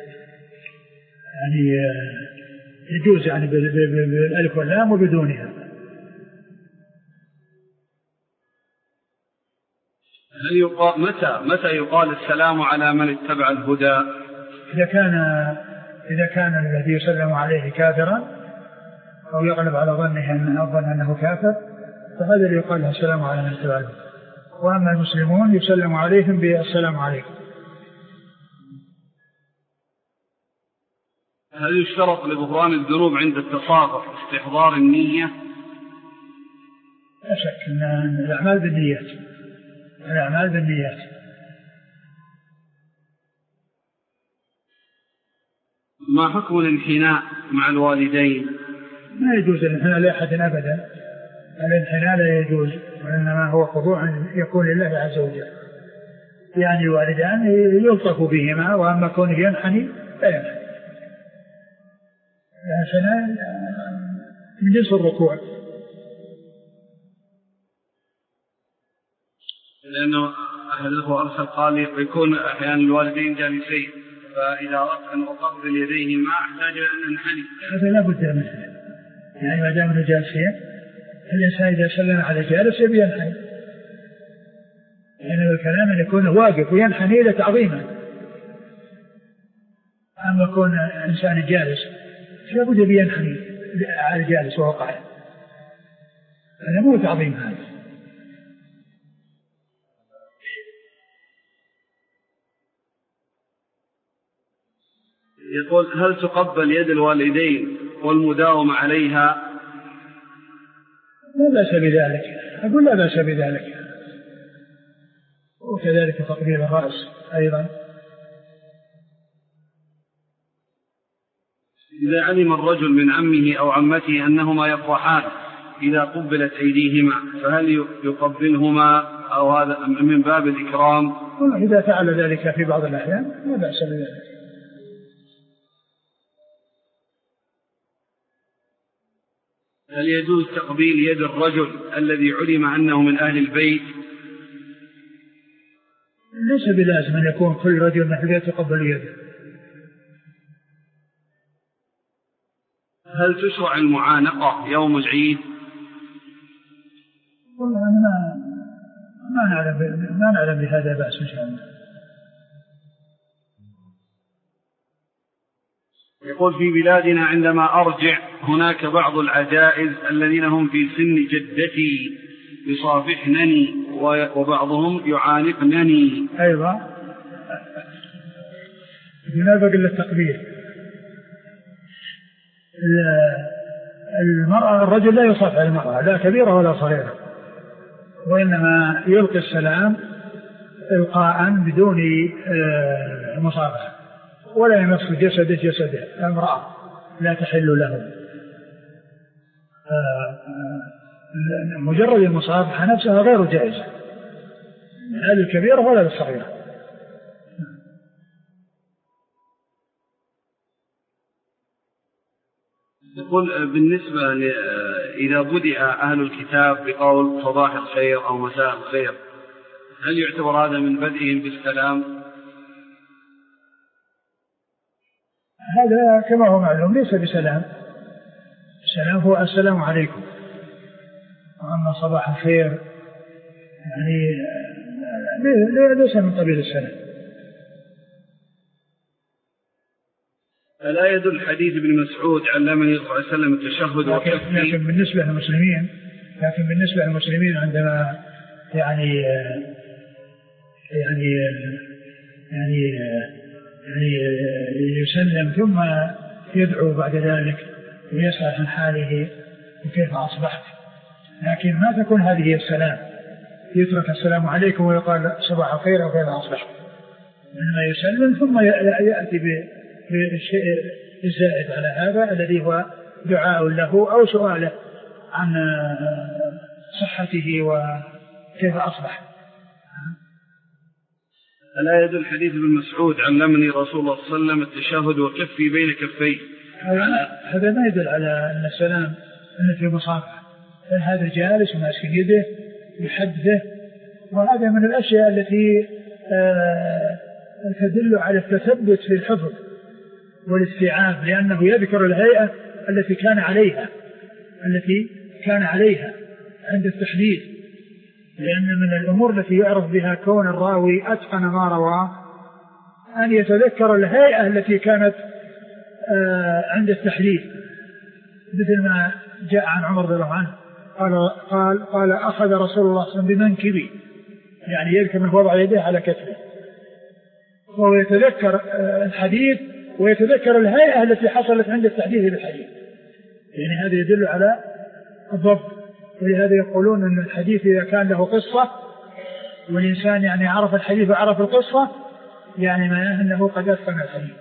يجوز يعني بالألف واللام وبدونها. هل يقال متى يقال السلام على من اتبع الهدى؟ إذا كان الذي يسلم عليه كافرا أو يغلب على ظنه أنه كافر، فهذا اللي يقال له السلام على من اتبع الهدى. وأما المسلمون يسلم عليهم بالسلام عليكم. هل يشترط لغفران الذنوب عند التصاغر استحضار النية؟ لا شك أن الأعمال بالنيات. ما حكم الانحناء مع الوالدين؟ ما يجوز الانحناء لأحد أبدا، الانحناء لا يجوز، وإنما هو خضوع يكون لله عز وجل. يعني الوالدان يلطف بهما، وأما كونه ينحني لا ينحني، الانحناء من جنس الركوع. لأنه أحد الأخوة أرسل قال يكون أحيانا الوالدين جالسين، فإذا أردت أن أقبل يديهما أحتاج أن أنحني. هذا لا بد منه، يعني ما دام جالسين الإنسان إذا سلم على جالس يبي ينحني، يعني الكلام أن يكون واقف وينحني لتعظيما. أما يكون إنسان جالس لا بد يبي ينحني على الجالس وهو قاعد، هذا مو تعظيم. هذا يقول هل تقبل يد الوالدين والمداومة عليها؟ لا بأس بذلك، أقول لا بأس بذلك، وكذلك تقبيل الرأس أيضا. إذا علم الرجل من عمه أو عمته أنهما يفرحان إذا قبلت أيديهما، فهل يقبلهما أو هذا من باب الإكرام؟ إذا فعل ذلك في بعض الأحيان لا بأس بذلك. هل يجوز تقبيل يد الرجل الذي علم أنه من أهل البيت؟ ليس بلازم أن يكون كل رجل من أهل البيت يقبل يده، هل تشرع المعانقة يوم العيد؟ والله أنا ما نعلم بهذا بأس إن شاء الله. يقول في بلادنا عندما أرجع هناك بعض العجائز الذين هم في سن جدتي يصافحنني وبعضهم يعانقنني. أيضا ينافق إلا التقبيل. الرجل لا يصافح المرأة لا كبيرة ولا صغيرة، وإنما يلقي السلام إلقاء بدون مصافحة، ولا يمس جسده امرأة لا تحل له. مجرد المصافحة نفسها غير جائزة لا للكبيرة ولا للصغيرة. يقول بالنسبة إذا بدأ أهل الكتاب بقول صباح الخير أو مساء الخير، هل يعتبر هذا من بدئهم بالسلام؟ هذا كما هو معلوم ليس بسلام. السلام هو السلام عليكم، وأما صباح الخير يعني ليس من قبيل السلام. فلا يدل حديث ابن مسعود علمني صلى الله عليه وسلم التشهد وكفي. لكن بالنسبة للمسلمين عندما يعني يسلم ثم يدعو بعد ذلك ويسأل عن حاله وكيف أصبحت، لكن ما تكون هذه السلام، يترك السلام عليكم ويقال صباح الخير وكيف أصبحت، إنما يسلم ثم يأتي بالشيء الزائد على هذا الذي هو دعاء له أو سؤاله عن صحته وكيف أصبح. ألا يدل حديث ابن مسعود علمني رسول الله صلى الله عليه وسلم التشهد وكفي بين كفيه؟ هذا ما يدل على أن السلام أن في مصافحة، هذا جالس وماسك يده يحدثه، وهذا من الأشياء التي تدل على التثبت في الحفظ والاستيعاب، لأنه يذكر الهيئة التي كان عليها عند التحديث، لأن من الأمور التي يعرف بها كون الراوي أتقن ما رواه أن يتذكر الهيئة التي كانت عند التحديث، مثل ما جاء عن عمر رضي الله عنه قال أخذ رسول الله صلى الله عليه وسلم بمنكبي، يعني يذكر من وضع يديه على كتفه، وهو يتذكر الحديث ويتذكر الهيئة التي حصلت عند التحديث بالحديث، يعني هذا يدل على الضبط. ولهذا يقولون أن الحديث إذا كان له قصة والإنسان يعني عرف الحديث وعرف القصة يعني معناه أنه قد أتقن الحديث.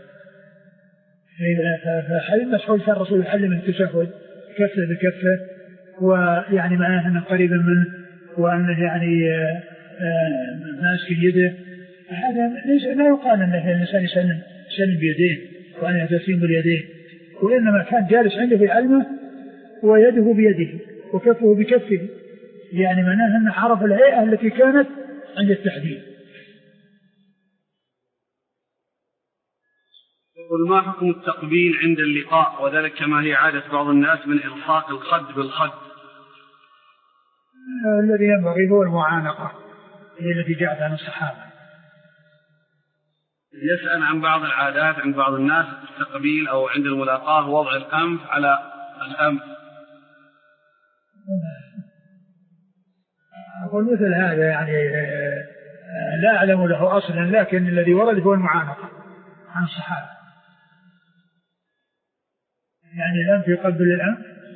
فحديث مسعود كان الرسول يعلم التشهد كفه بكفه، ويعني معناه أنه قريبا منه، وأنه يعني ماسك يده. هذا لا يقال أن الإنسان يسلم بيديه وأن يتسلم باليدين، وإنما كان جالس عنده في علمه ويده بيده وكفه بكفه، يعني معناه أنه عرف الهيئة التي كانت عند التحديد. يقول ما حكم التقبيل عند اللقاء، وذلك كما هي عادة بعض الناس من إلصاق الخد بالخد؟ الذي ينبغي هو المعانقة التي جاءت عن الصحابة. يسأل عن بعض العادات عند بعض الناس التقبيل أو عند الملاقاة وضع الأنف على الأنف. أقول مثل هذا يعني لا أعلم له أصلا، لكن الذي ورد هو المعانقة عن الصحابة، يعني الأنف يقبل الأنف.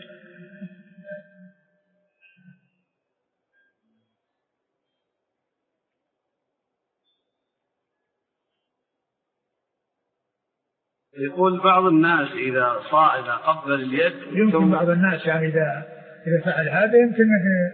يقول بعض الناس إذا قبل اليد يمكن بعض الناس يعني إذا فعل هذا يمكن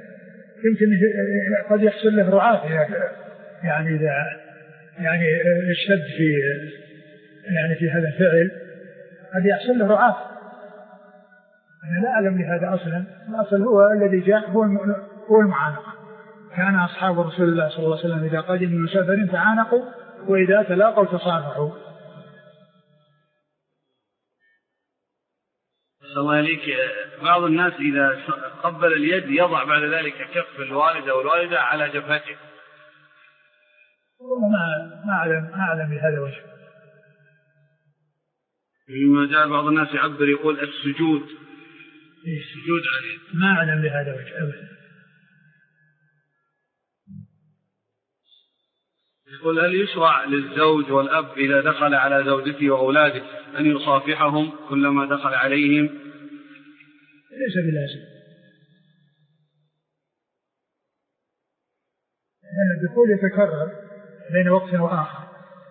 قد يحصل له رعاة، يعني إذا يعني اشتد في هذا الفعل قد يحصل له رعاة. أنا لا أعلم لهذا أصلا، الأصل هو الذي جاء هو المعانقة. كان أصحاب رسول الله صلى الله عليه وسلم إذا قدموا من سفر تعانقوا وإذا تلاقوا تصافحوا. الله عليك، بعض الناس إذا قبل اليد يضع بعد ذلك كف الوالد أو الوالدة على جبهته. ما أعلم بهذا الوجه. مما جاء بعض الناس يعبر يقول السجود عليه. ما أعلم بهذا الوجه أبدا. يقول هل يشرع للزوج والأب إذا دخل على زوجته وأولاده أن يصافحهم كلما دخل عليهم؟ ليس بلازم، لأن الدخول يتكرر بين وقت وآخر.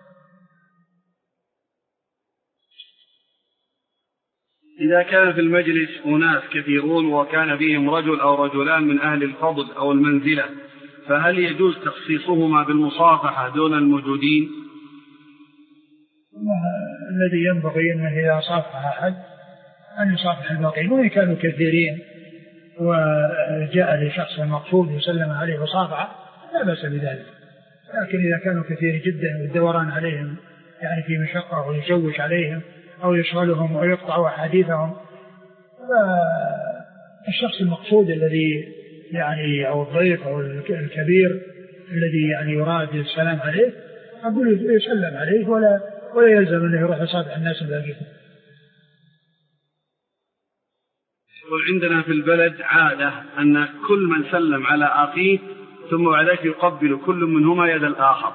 إذا كان في المجلس أناس كثيرون وكان بهم رجل أو رجلان من أهل الفضل أو المنزلة، فهل يجوز تخصيصهما بالمصافحة دون الموجودين؟ الذي ينبغي أنه إذا صافح أحد أن يصافح الباقين، وإن كانوا كثيرين وجاء لشخص مقصود وسلم عليه وصافحه لا بأس بذلك. لكن إذا كانوا كثير جدا والدوران عليهم يعني في مشقة ويشوش عليهم أو يشغلهم ويقطع أحاديثهم، فالشخص المقصود الذي يعني أو الضيف أو الكبير الذي يعني يراد السلام عليه أقول يسلم عليه ولا يلزم أنه يروح يصافح الناس الباقين. وعندنا في البلد عادة أن كل من سلم على أخيه ثم بعد ذلك يقبل كل منهما يد الآخر.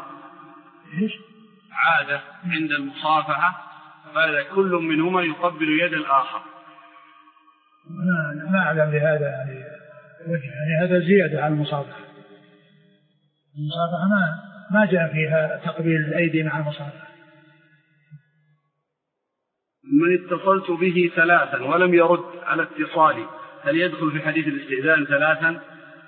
عادة عند المصافحة بعد كل منهما يقبل يد الآخر. ما أعلم بهذا يعني هذا زيادة على المصافحة. المصافحة ما جاء فيها تقبيل الأيدي مع المصافحة. من اتصلت به 3 ولم يرد على اتصالي هل يدخل في حديث الاستئذان 3؟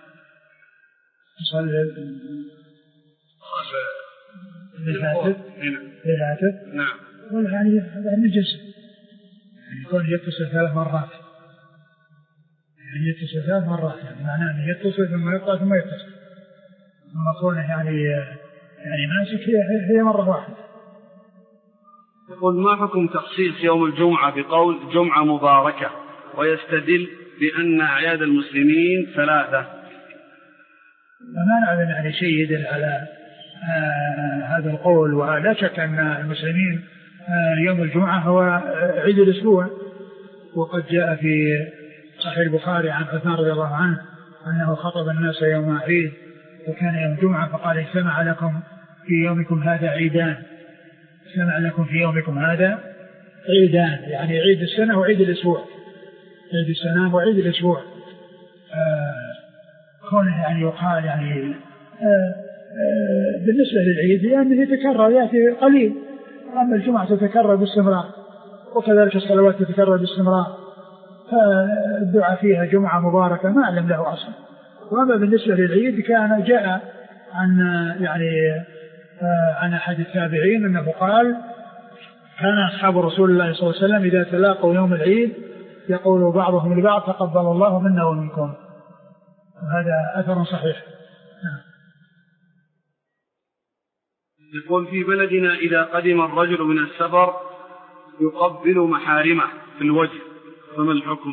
للهاتف نعم. يعني هذا نجس، يكون يتصل 3 مرات، يعني يتصل 3 مرات، يعني معناه أنه يتصل ثم يقطع ثم يتصل، ثم كونه يعني ماسك هي مرة واحدة. يقول ما حكم تخصيص يوم الجمعة بقول جمعة مباركة ويستدل بأن أعياد المسلمين 3؟ فما نعلم يعني شيء يدل على هذا القول. ولا شك أن المسلمين يوم الجمعة هو عيد الأسبوع، وقد جاء في صحيح البخاري عن عثمان رضي الله عنه أنه خطب الناس يوم عيد وكان يوم الجمعة فقال اجتمع لكم في يومكم هذا عيدان، اجتمع لكم في يومكم هذا عيدان، يعني عيد السنة وعيد الأسبوع، عيد السنة وعيد الأسبوع. كونه يعني يقال يعني بالنسبة للعيد لأنه يتكرر يأتي قليل، أما الجمعة تتكرر باستمرار وكذلك الصلوات تتكرر باستمرار، فالدعاء فيها جمعة مباركة ما أعلم له أصلا. وأما بالنسبة للعيد كان جاء عن أحد التابعين أنه قال كان أصحاب رسول الله صلى الله عليه وسلم إذا تلاقوا يوم العيد يقول بعضهم لبعض تقبل الله منا ومنكم، وهذا أثر صحيح. يقول في بلدنا إذا قدم الرجل من السفر يقبل محارمه في الوجه، فما الحكم؟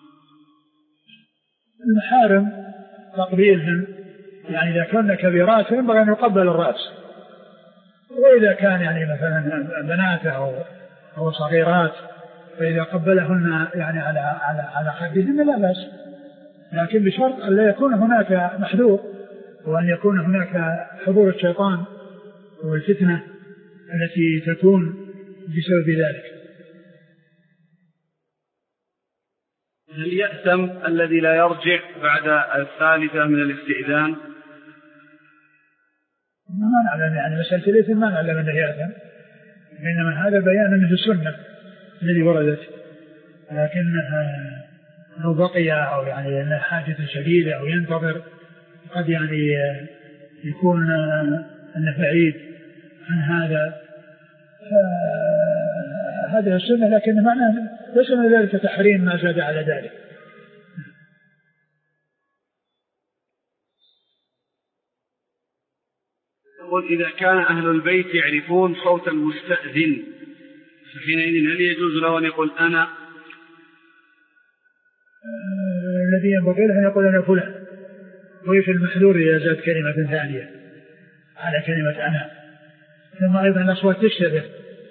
المحارم تقبيلهم يعني إذا كنا كبيرات ينبغي أن يقبل الرأس، وإذا كان يعني مثلا بناته أو صغيرات فإذا قبلهن يعني على خدهن لا بأس، لكن بشرط أن لا يكون هناك محذور، وأن يكون هناك حضور الشيطان والفتنة التي تكون بسبب ذلك. هل يأثم الذي لا يرجع بعد 3 من الاستئذان؟ ما نعلم يعني مسألة الإثم ما نعلم أنه يأثم، إنما هذا بيان أنه السنة الذي وردت، لكنها لو بقي أو يعني أنه حاجة شديدة أو ينتظر قد يعني يكون أنه بعيد عن هذا، هذا السنة، لكن معناه ليس من ذلك تحريم ما زاد على ذلك. يقول إذا كان أهل البيت يعرفون صوت المستأذن فحينئذ هل يجوز له أن يقول أنا؟ الذي ينبغي له أن يقول أنا فلان. وفي المحذور إذا زاد كلمة ثانية على كلمة أنا. ثم أيضا الأصوات تشتبه،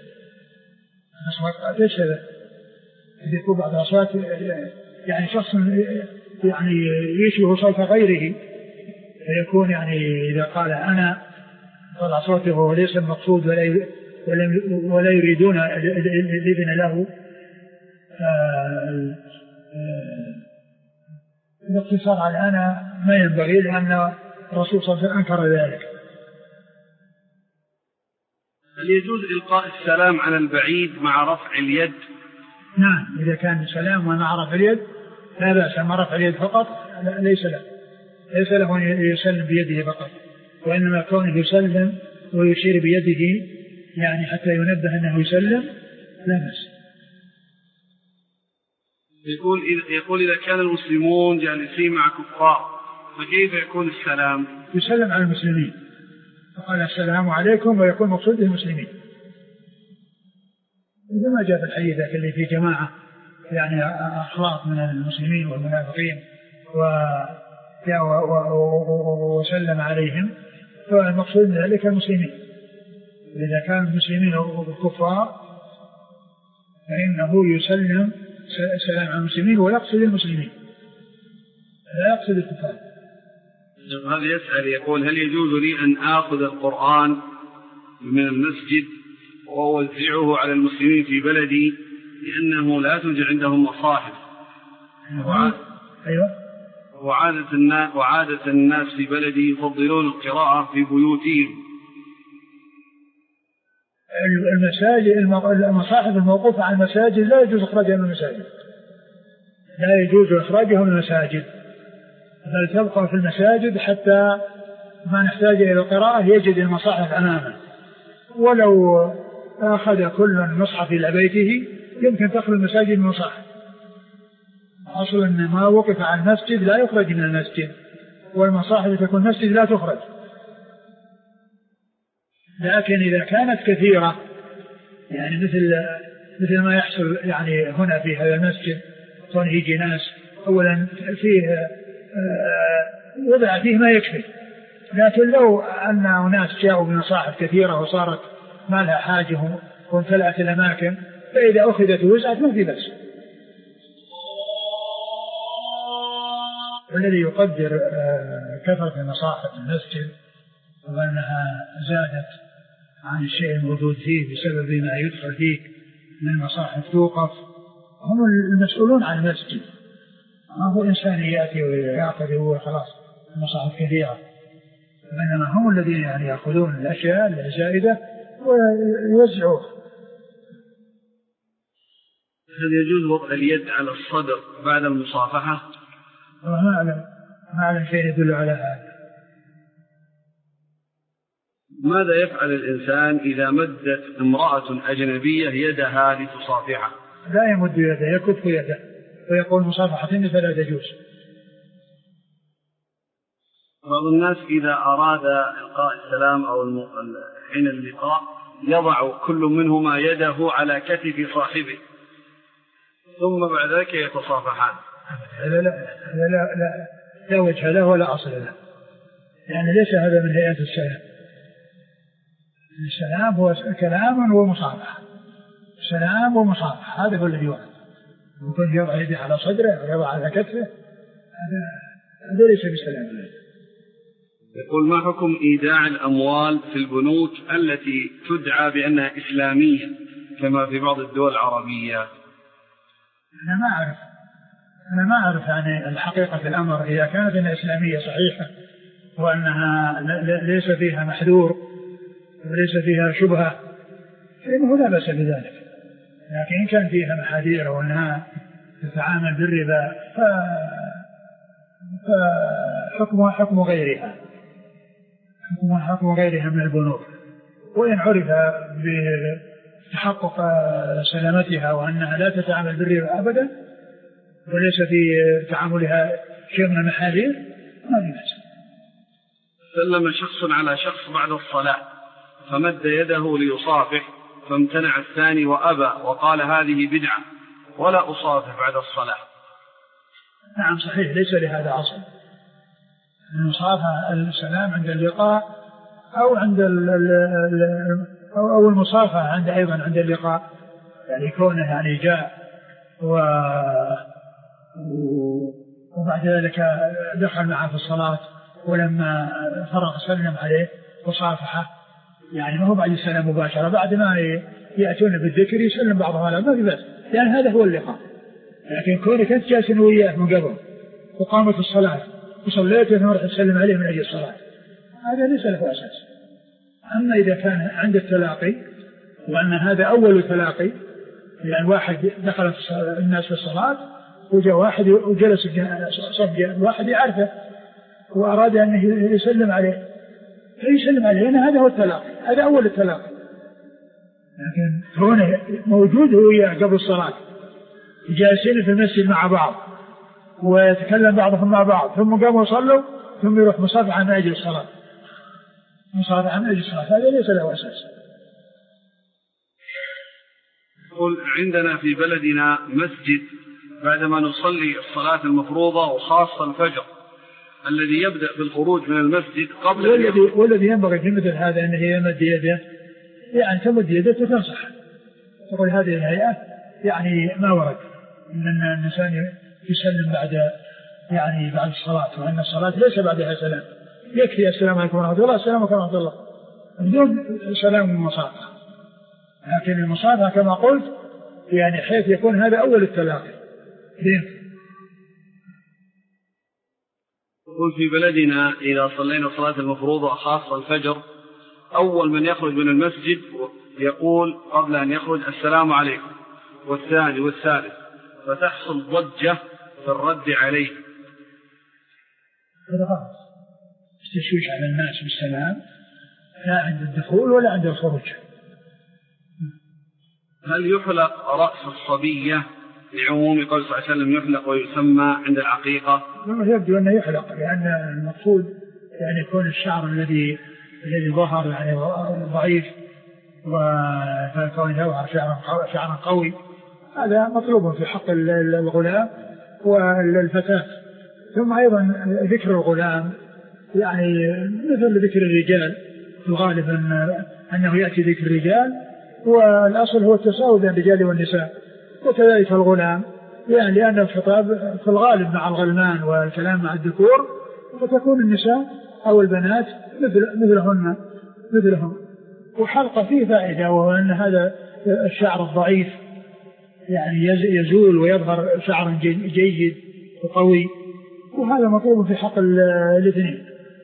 يكون بعض الأصوات يعني شخص يعني يشبه صوت غيره، فيكون يعني إذا قال أنا طلع صوته وهو ليس المقصود ولا يريدون الإذن له. الاقتصار على أنا ما ينبغي، لأن الرسول صلى الله عليه وسلم أنكر ذلك. هل يجوز إلقاء السلام على البعيد مع رفع اليد؟ نعم، إذا كان السلام ومع رفع اليد لا بأس، مع رفع اليد فقط ليس له أن يسلم بيده فقط، وإنما كونه يسلم ويشير بيده يعني حتى ينبه أنه يسلم لا بأس. يقول إذا كان المسلمون جالسين مع كفار فكيف يكون السلام؟ يسلم على المسلمين، فقال السلام عليكم ويكون مقصود المسلمين، إذا ما جاء في الحديث اللي في جماعة يعني أخلاق من المسلمين والمنافقين وسلم عليهم، فالمقصود من ذلك المسلمين. إذا كان المسلمين والكفار فإنه يسلم سلام على المسلمين ويقصد المسلمين لا يقصد الكفار. هذا يسأل يقول هل يجوز لي أن آخذ القرآن من المسجد وأوزعه على المسلمين في بلدي لأنه لا توجد عندهم مصاحف؟ أيوة. وعادة الناس في بلدي يفضلون القراءة في بيوتهم. المساجد المصاحف الموقوفة على المساجد لا يجوز إخراجها من المساجد، لا يجوز إخراجها من المساجد، بل تبقى في المساجد حتى ما نحتاج إلى القراءة يجد المصاحف أمامه، ولو أخذ كل مصحف إلى بيته يمكن تخرج المساجد من مصاحف. أصل أن ما وقف على المسجد لا يخرج من المسجد، والمصاحف تكون المسجد لا تخرج. لكن إذا كانت كثيرة يعني مثل ما يحصل يعني هنا في هذا المسجد، كون يجي ناس أولا فيه وضع فيه ما يكفي، لكن لو أن ناس جاءوا بمصاحف كثيرة وصارت ما لها حاجة وامتلأت الأماكن، فإذا أخذت وزعت ما في بس. والذي يقدر كثرة المصاحف في المسجد وأنها زادت عن الشيء الموجود فيه بسبب ما يدخل فيه من مصاحف توقف، هم المسؤولون عن المسجد، ما هو إنسان يأتي ويأخذ هو خلاص المصاحف كثيرة، وإنما هم الذين يعني يأخذون الأشياء الزائدة ويوزعوها. هل يجوز وضع اليد على الصدر بعد المصافحة؟ ما أعلم شيء يدل على هذا. ماذا يفعل الإنسان إذا مدت امرأة أجنبية يدها لتصافحه؟ لا يمد يده، يكف يده ويقول مصافحة فلا تجوز. بعض الناس إذا أراد إلقاء السلام أو حين اللقاء يضع كل منهما يده على كتف صاحبه ثم بعد ذلك يتصافحان. لا وجه له ولا أصل له، يعني ليس هذا من هيئة السلام. السلام هو كلام ومصافحة، سلام ومصافحة، هذا هو الذي ورد. يكون يضع يده على صدره ويضع على كتفه، هذا ليس بسلام. يقول ما حكم إيداع الأموال في البنوك التي تدعى بأنها إسلامية كما في بعض الدول العربية؟ أنا ما أعرف يعني الحقيقة الأمر. إذا كانت أنها إسلامية صحيحة وأنها ليس فيها محذور وليس فيها شبهة فإنه لا بأس بذلك، لكن إن كان فيها محاذير وأنها تتعامل بالربا فحكمها حكم غيرها، حكم غيرها من البنوك. وإن عرف بتحقق سلامتها وأنها لا تتعامل بالربا أبدا وليس في تعاملها شيء من المحاذير ما بأس. سلم شخص على شخص بعد الصلاة فمد يده ليصافح فامتنع الثاني وأبى وقال هذه بدعة ولا أصافح بعد الصلاة، نعم صحيح، ليس لهذا أصل. المصافحة السلام عند اللقاء أو عند أو المصافحة عند أيضا عند اللقاء، يعني كونه يعني جاء وبعد ذلك دخل معه في الصلاة ولما فرغ سلم عليه وصافحه، يعني ما هو بعد السلام مباشرة، بعد ما يأتون بالذكر يسلم بعضهم على ما في بس، يعني هذا هو اللقاء. لكن كونك أنت جالس وياه من قبل وقامت الصلاة وصليت ثم رح تسلم عليه من أجل الصلاة، هذا ليس له أساس. أما إذا كان عند التلاقي وأن هذا أول تلاقي، يعني واحد دخل الناس في الصلاة وجاء واحد وجلس صف واحد يعرفه وأراد أن يسلم عليه فيسلم عليه، لأن هذا هو التلاقي، هذا أول التلاقي. لكن هنا موجود هو وياه قبل الصلاة جالسين في المسجد مع بعض ويتكلم بعضهم مع بعض ثم قاموا يصلوا ثم يروح مصافحة من أجل الصلاة، مصافحة من أجل الصلاة، هذا ليس له أساس. يقول عندنا في بلدنا مسجد بعدما نصلي الصلاة المفروضة وخاصة الفجر الذي يبدأ بالخروج من المسجد قبل والذي ينبغي في مثل هذا أنه يمد يده، يعني تمد يده وتنصح، تقول هذه الهيئة يعني ما ورد أن الإنسان يسلم بعد الصلاة، وأن الصلاة ليس بعدها سلام، يكفي السلام عليكم ورحمة الله السلام عليكم ورحمة الله بدون سلام المصافحة. لكن المصافحة كما قلت يعني حيث يكون هذا أول التلاقي. يقول في بلدنا إذا صلينا الصلاة المفروضة خاصة الفجر أول من يخرج من المسجد يقول قبل أن يخرج السلام عليكم، والثاني والثالث، فتحصل ضجة في الرد عليه. هذا غلط، تشويش على الناس بالسلام لا عند الدخول ولا عند الخروج. هل يحلق رأس الصبية لعموم قول صلى الله عليه وسلم يحلق ويسمى عند العقيقة؟ يبدو أنه يحلق، لأن المقصود يعني يكون الشعر الذي ظهر يعني ضعيف وكون يظهر شعرا قوي، هذا مطلوب في حق الغلام والفتاة. ثم أيضا ذكر الغلام يعني مثل ذكر الرجال، الغالب أنه يأتي ذكر الرجال والأصل هو التساوي بين الرجال والنساء، وكذلك الغلام يعني لأن الخطاب في الغالب مع الغلمان والكلام مع الذكور، فتكون النساء أو البنات مثلهم. وحلقة فيه فائدة، وهو أن هذا الشعر الضعيف يعني يزول ويظهر شعر جيد وقوي، وهذا مطلوب في حق الاثنين.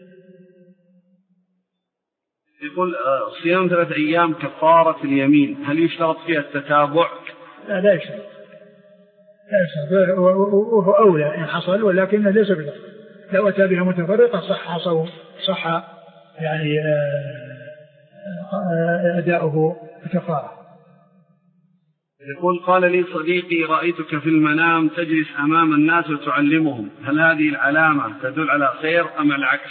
يقول صيام 3 أيام كفارة اليمين، هل يشترط فيها التتابع؟ لا يشترط، وهو أولى إن حصل، ولكنه ليس بشرط. لو أتى بها متفرقة صح يعني أداؤه كفارة. يقول قال لي صديقي رأيتك في المنام تجلس أمام الناس وتعلمهم، هل هذه العلامة تدل على خير أم العكس؟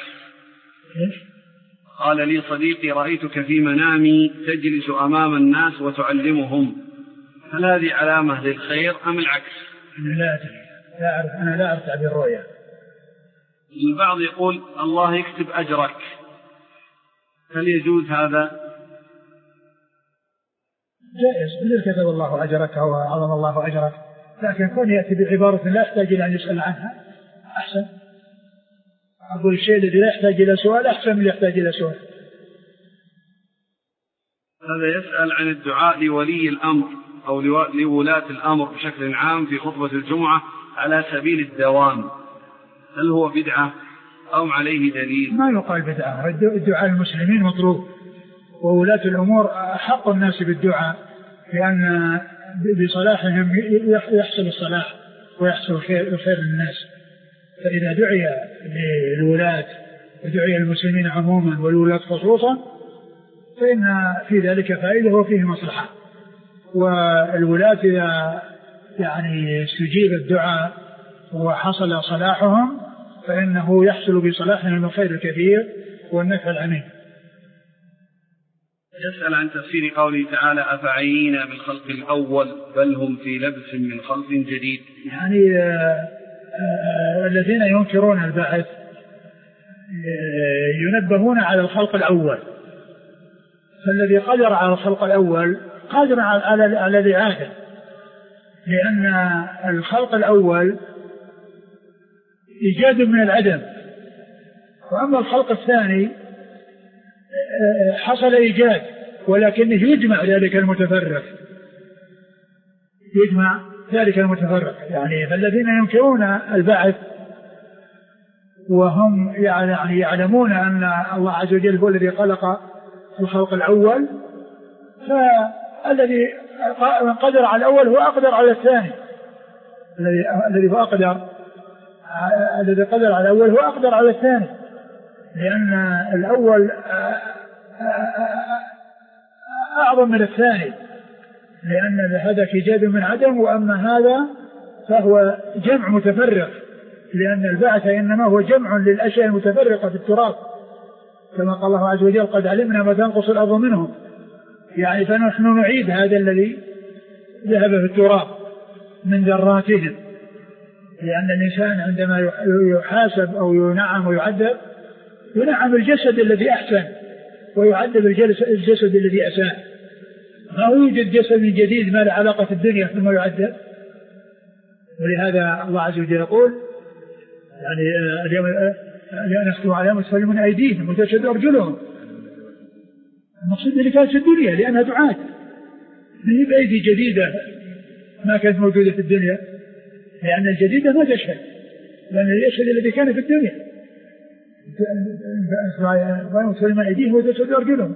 قال لي صديقي رأيتك في منامي تجلس أمام الناس وتعلمهم، هل هذه علامة للخير أم العكس؟ أنا لا أعرف تعبير الرؤيا. البعض يقول الله يكتب أجرك، هل يجوز هذا؟ جائز، إذا كتب الله أجرك أو عظم الله أجرك، لكن كون يأتي بعبارة لا يحتاج إلى أن يسأل عنها أحسن. أقول الشيء الذي لا يحتاج إلى سؤال أحسن من يحتاج إلى سؤال. هذا يسأل عن الدعاء لولي الأمر أو لولاة الأمر بشكل عام في خطبة الجمعة على سبيل الدوام، هل هو بدعة أو عليه دليل؟ ما يقال بدعة، الدعاء المسلمين مطلوب، وولاة الأمور أحق الناس بالدعاء، لأن بصلاحهم يحصل الصلاح ويحصل الخير للناس. فإذا دعي للولاة ودعي المسلمين عموما والولاة خصوصا فإن في ذلك فائدة وفيه مصلحة. والولاة إذا يعني استجيب الدعاء وحصل صلاحهم فإنه يحصل بصلاحهم الخير الكثير والنفع العميم. يسأل عن تفسير قوله تعالى أفعينا بالخلق الأول بل هم في لبس من خلق جديد، يعني الذين ينكرون البعث ينبهون على الخلق الأول، فالذي قدر على الخلق الأول قادر على الإعادة، لأن الخلق الأول إيجاد من العدم، وأما الخلق الثاني حصل إيجاد ولكنه يجمع ذلك المتفرق، يعني فالذين ينكرون البعث وهم يعني يعلمون أن الله عز وجل هو الذي خلق الخلق الأول، فالذي قدر على الأول هو أقدر على الثاني، الذي قدر على الأول هو أقدر على الثاني، لأن الأول أعظم من الثاني، لأن هذا إيجاد من عدم، وأما هذا فهو جمع متفرق، لأن البعث إنما هو جمع للأشياء المتفرقة في التراب، كما قال الله عز وجل قد علمنا ما تنقص الأرض منهم، يعني فنحن نعيد هذا الذي ذهب في التراب من ذراتهم، لأن الإنسان عندما يحاسب أو ينعم ويعذب ينعم الجسد الذي أحسن ويعذب الجسد الذي أساء، ما هو يوجد جسد جديد ما له علاقة في الدنيا ثم يعذب. ولهذا الله عز وجل يقول يعني اليوم نختم عليهم وتسلم من أيديهم وتشهد أرجلهم، المقصود اللي كانت في الدنيا لأنها دعاة، هي بأيدي جديدة ما كانت موجودة في الدنيا، لأن الجديدة ما تشهد، لأن يشهد الذي كان في الدنيا، وتسلم من أيديهم وتشهد أرجلهم.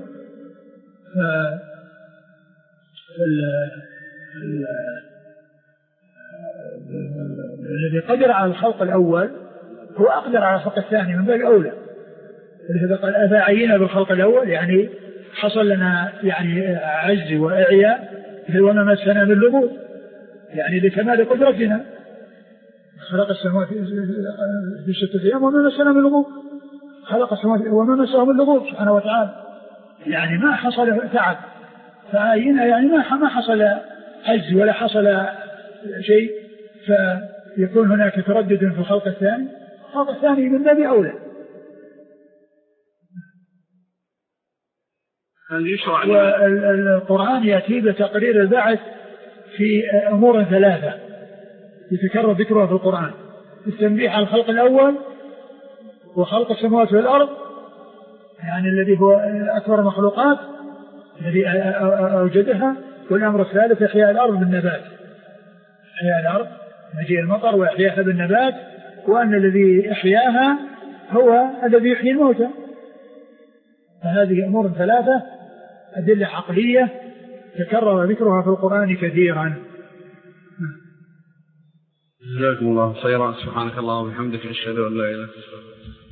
الذي قدر على الخلق الأول هو أقدر على الخلق الثاني من باب أولى، ولهذا قال أفعينا بالخلق الأول، يعني حصل لنا يعني عجز وإعياء وما مسنا من لغوب، يعني لكمال قدرتنا خلق السماوات في 6 أيام وما مسنا من لغوب، خلق السماوات وما مسنا من لغوب سبحانه وتعالى، يعني ما حصل تعب، فأينا يعني ما حصل عجز ولا حصل شيء، فيكون هناك تردد في الخلق الثاني، الخلق الثاني من باب أولى. والقرآن يأتي بتقرير البعث في أمور 3 يتكرر ذكرها في القرآن: التنبيه على الخلق الأول، وخلق السماوات والأرض يعني الذي هو أكبر المخلوقات الذي أوجدها، والأمر الثالث إحياء الأرض بالنبات، إحياء الأرض مجيء المطر وإحياءها بالنبات، وأن الذي إحياها هو الذي يحيي الموتى. فهذه أمور 3 أدلة عقلية تكرر ذكرها في القرآن كثيرا. جزاكم الله خيرا، سبحانك اللهم وبحمدك، أشهد أن لا إله إلا أنت.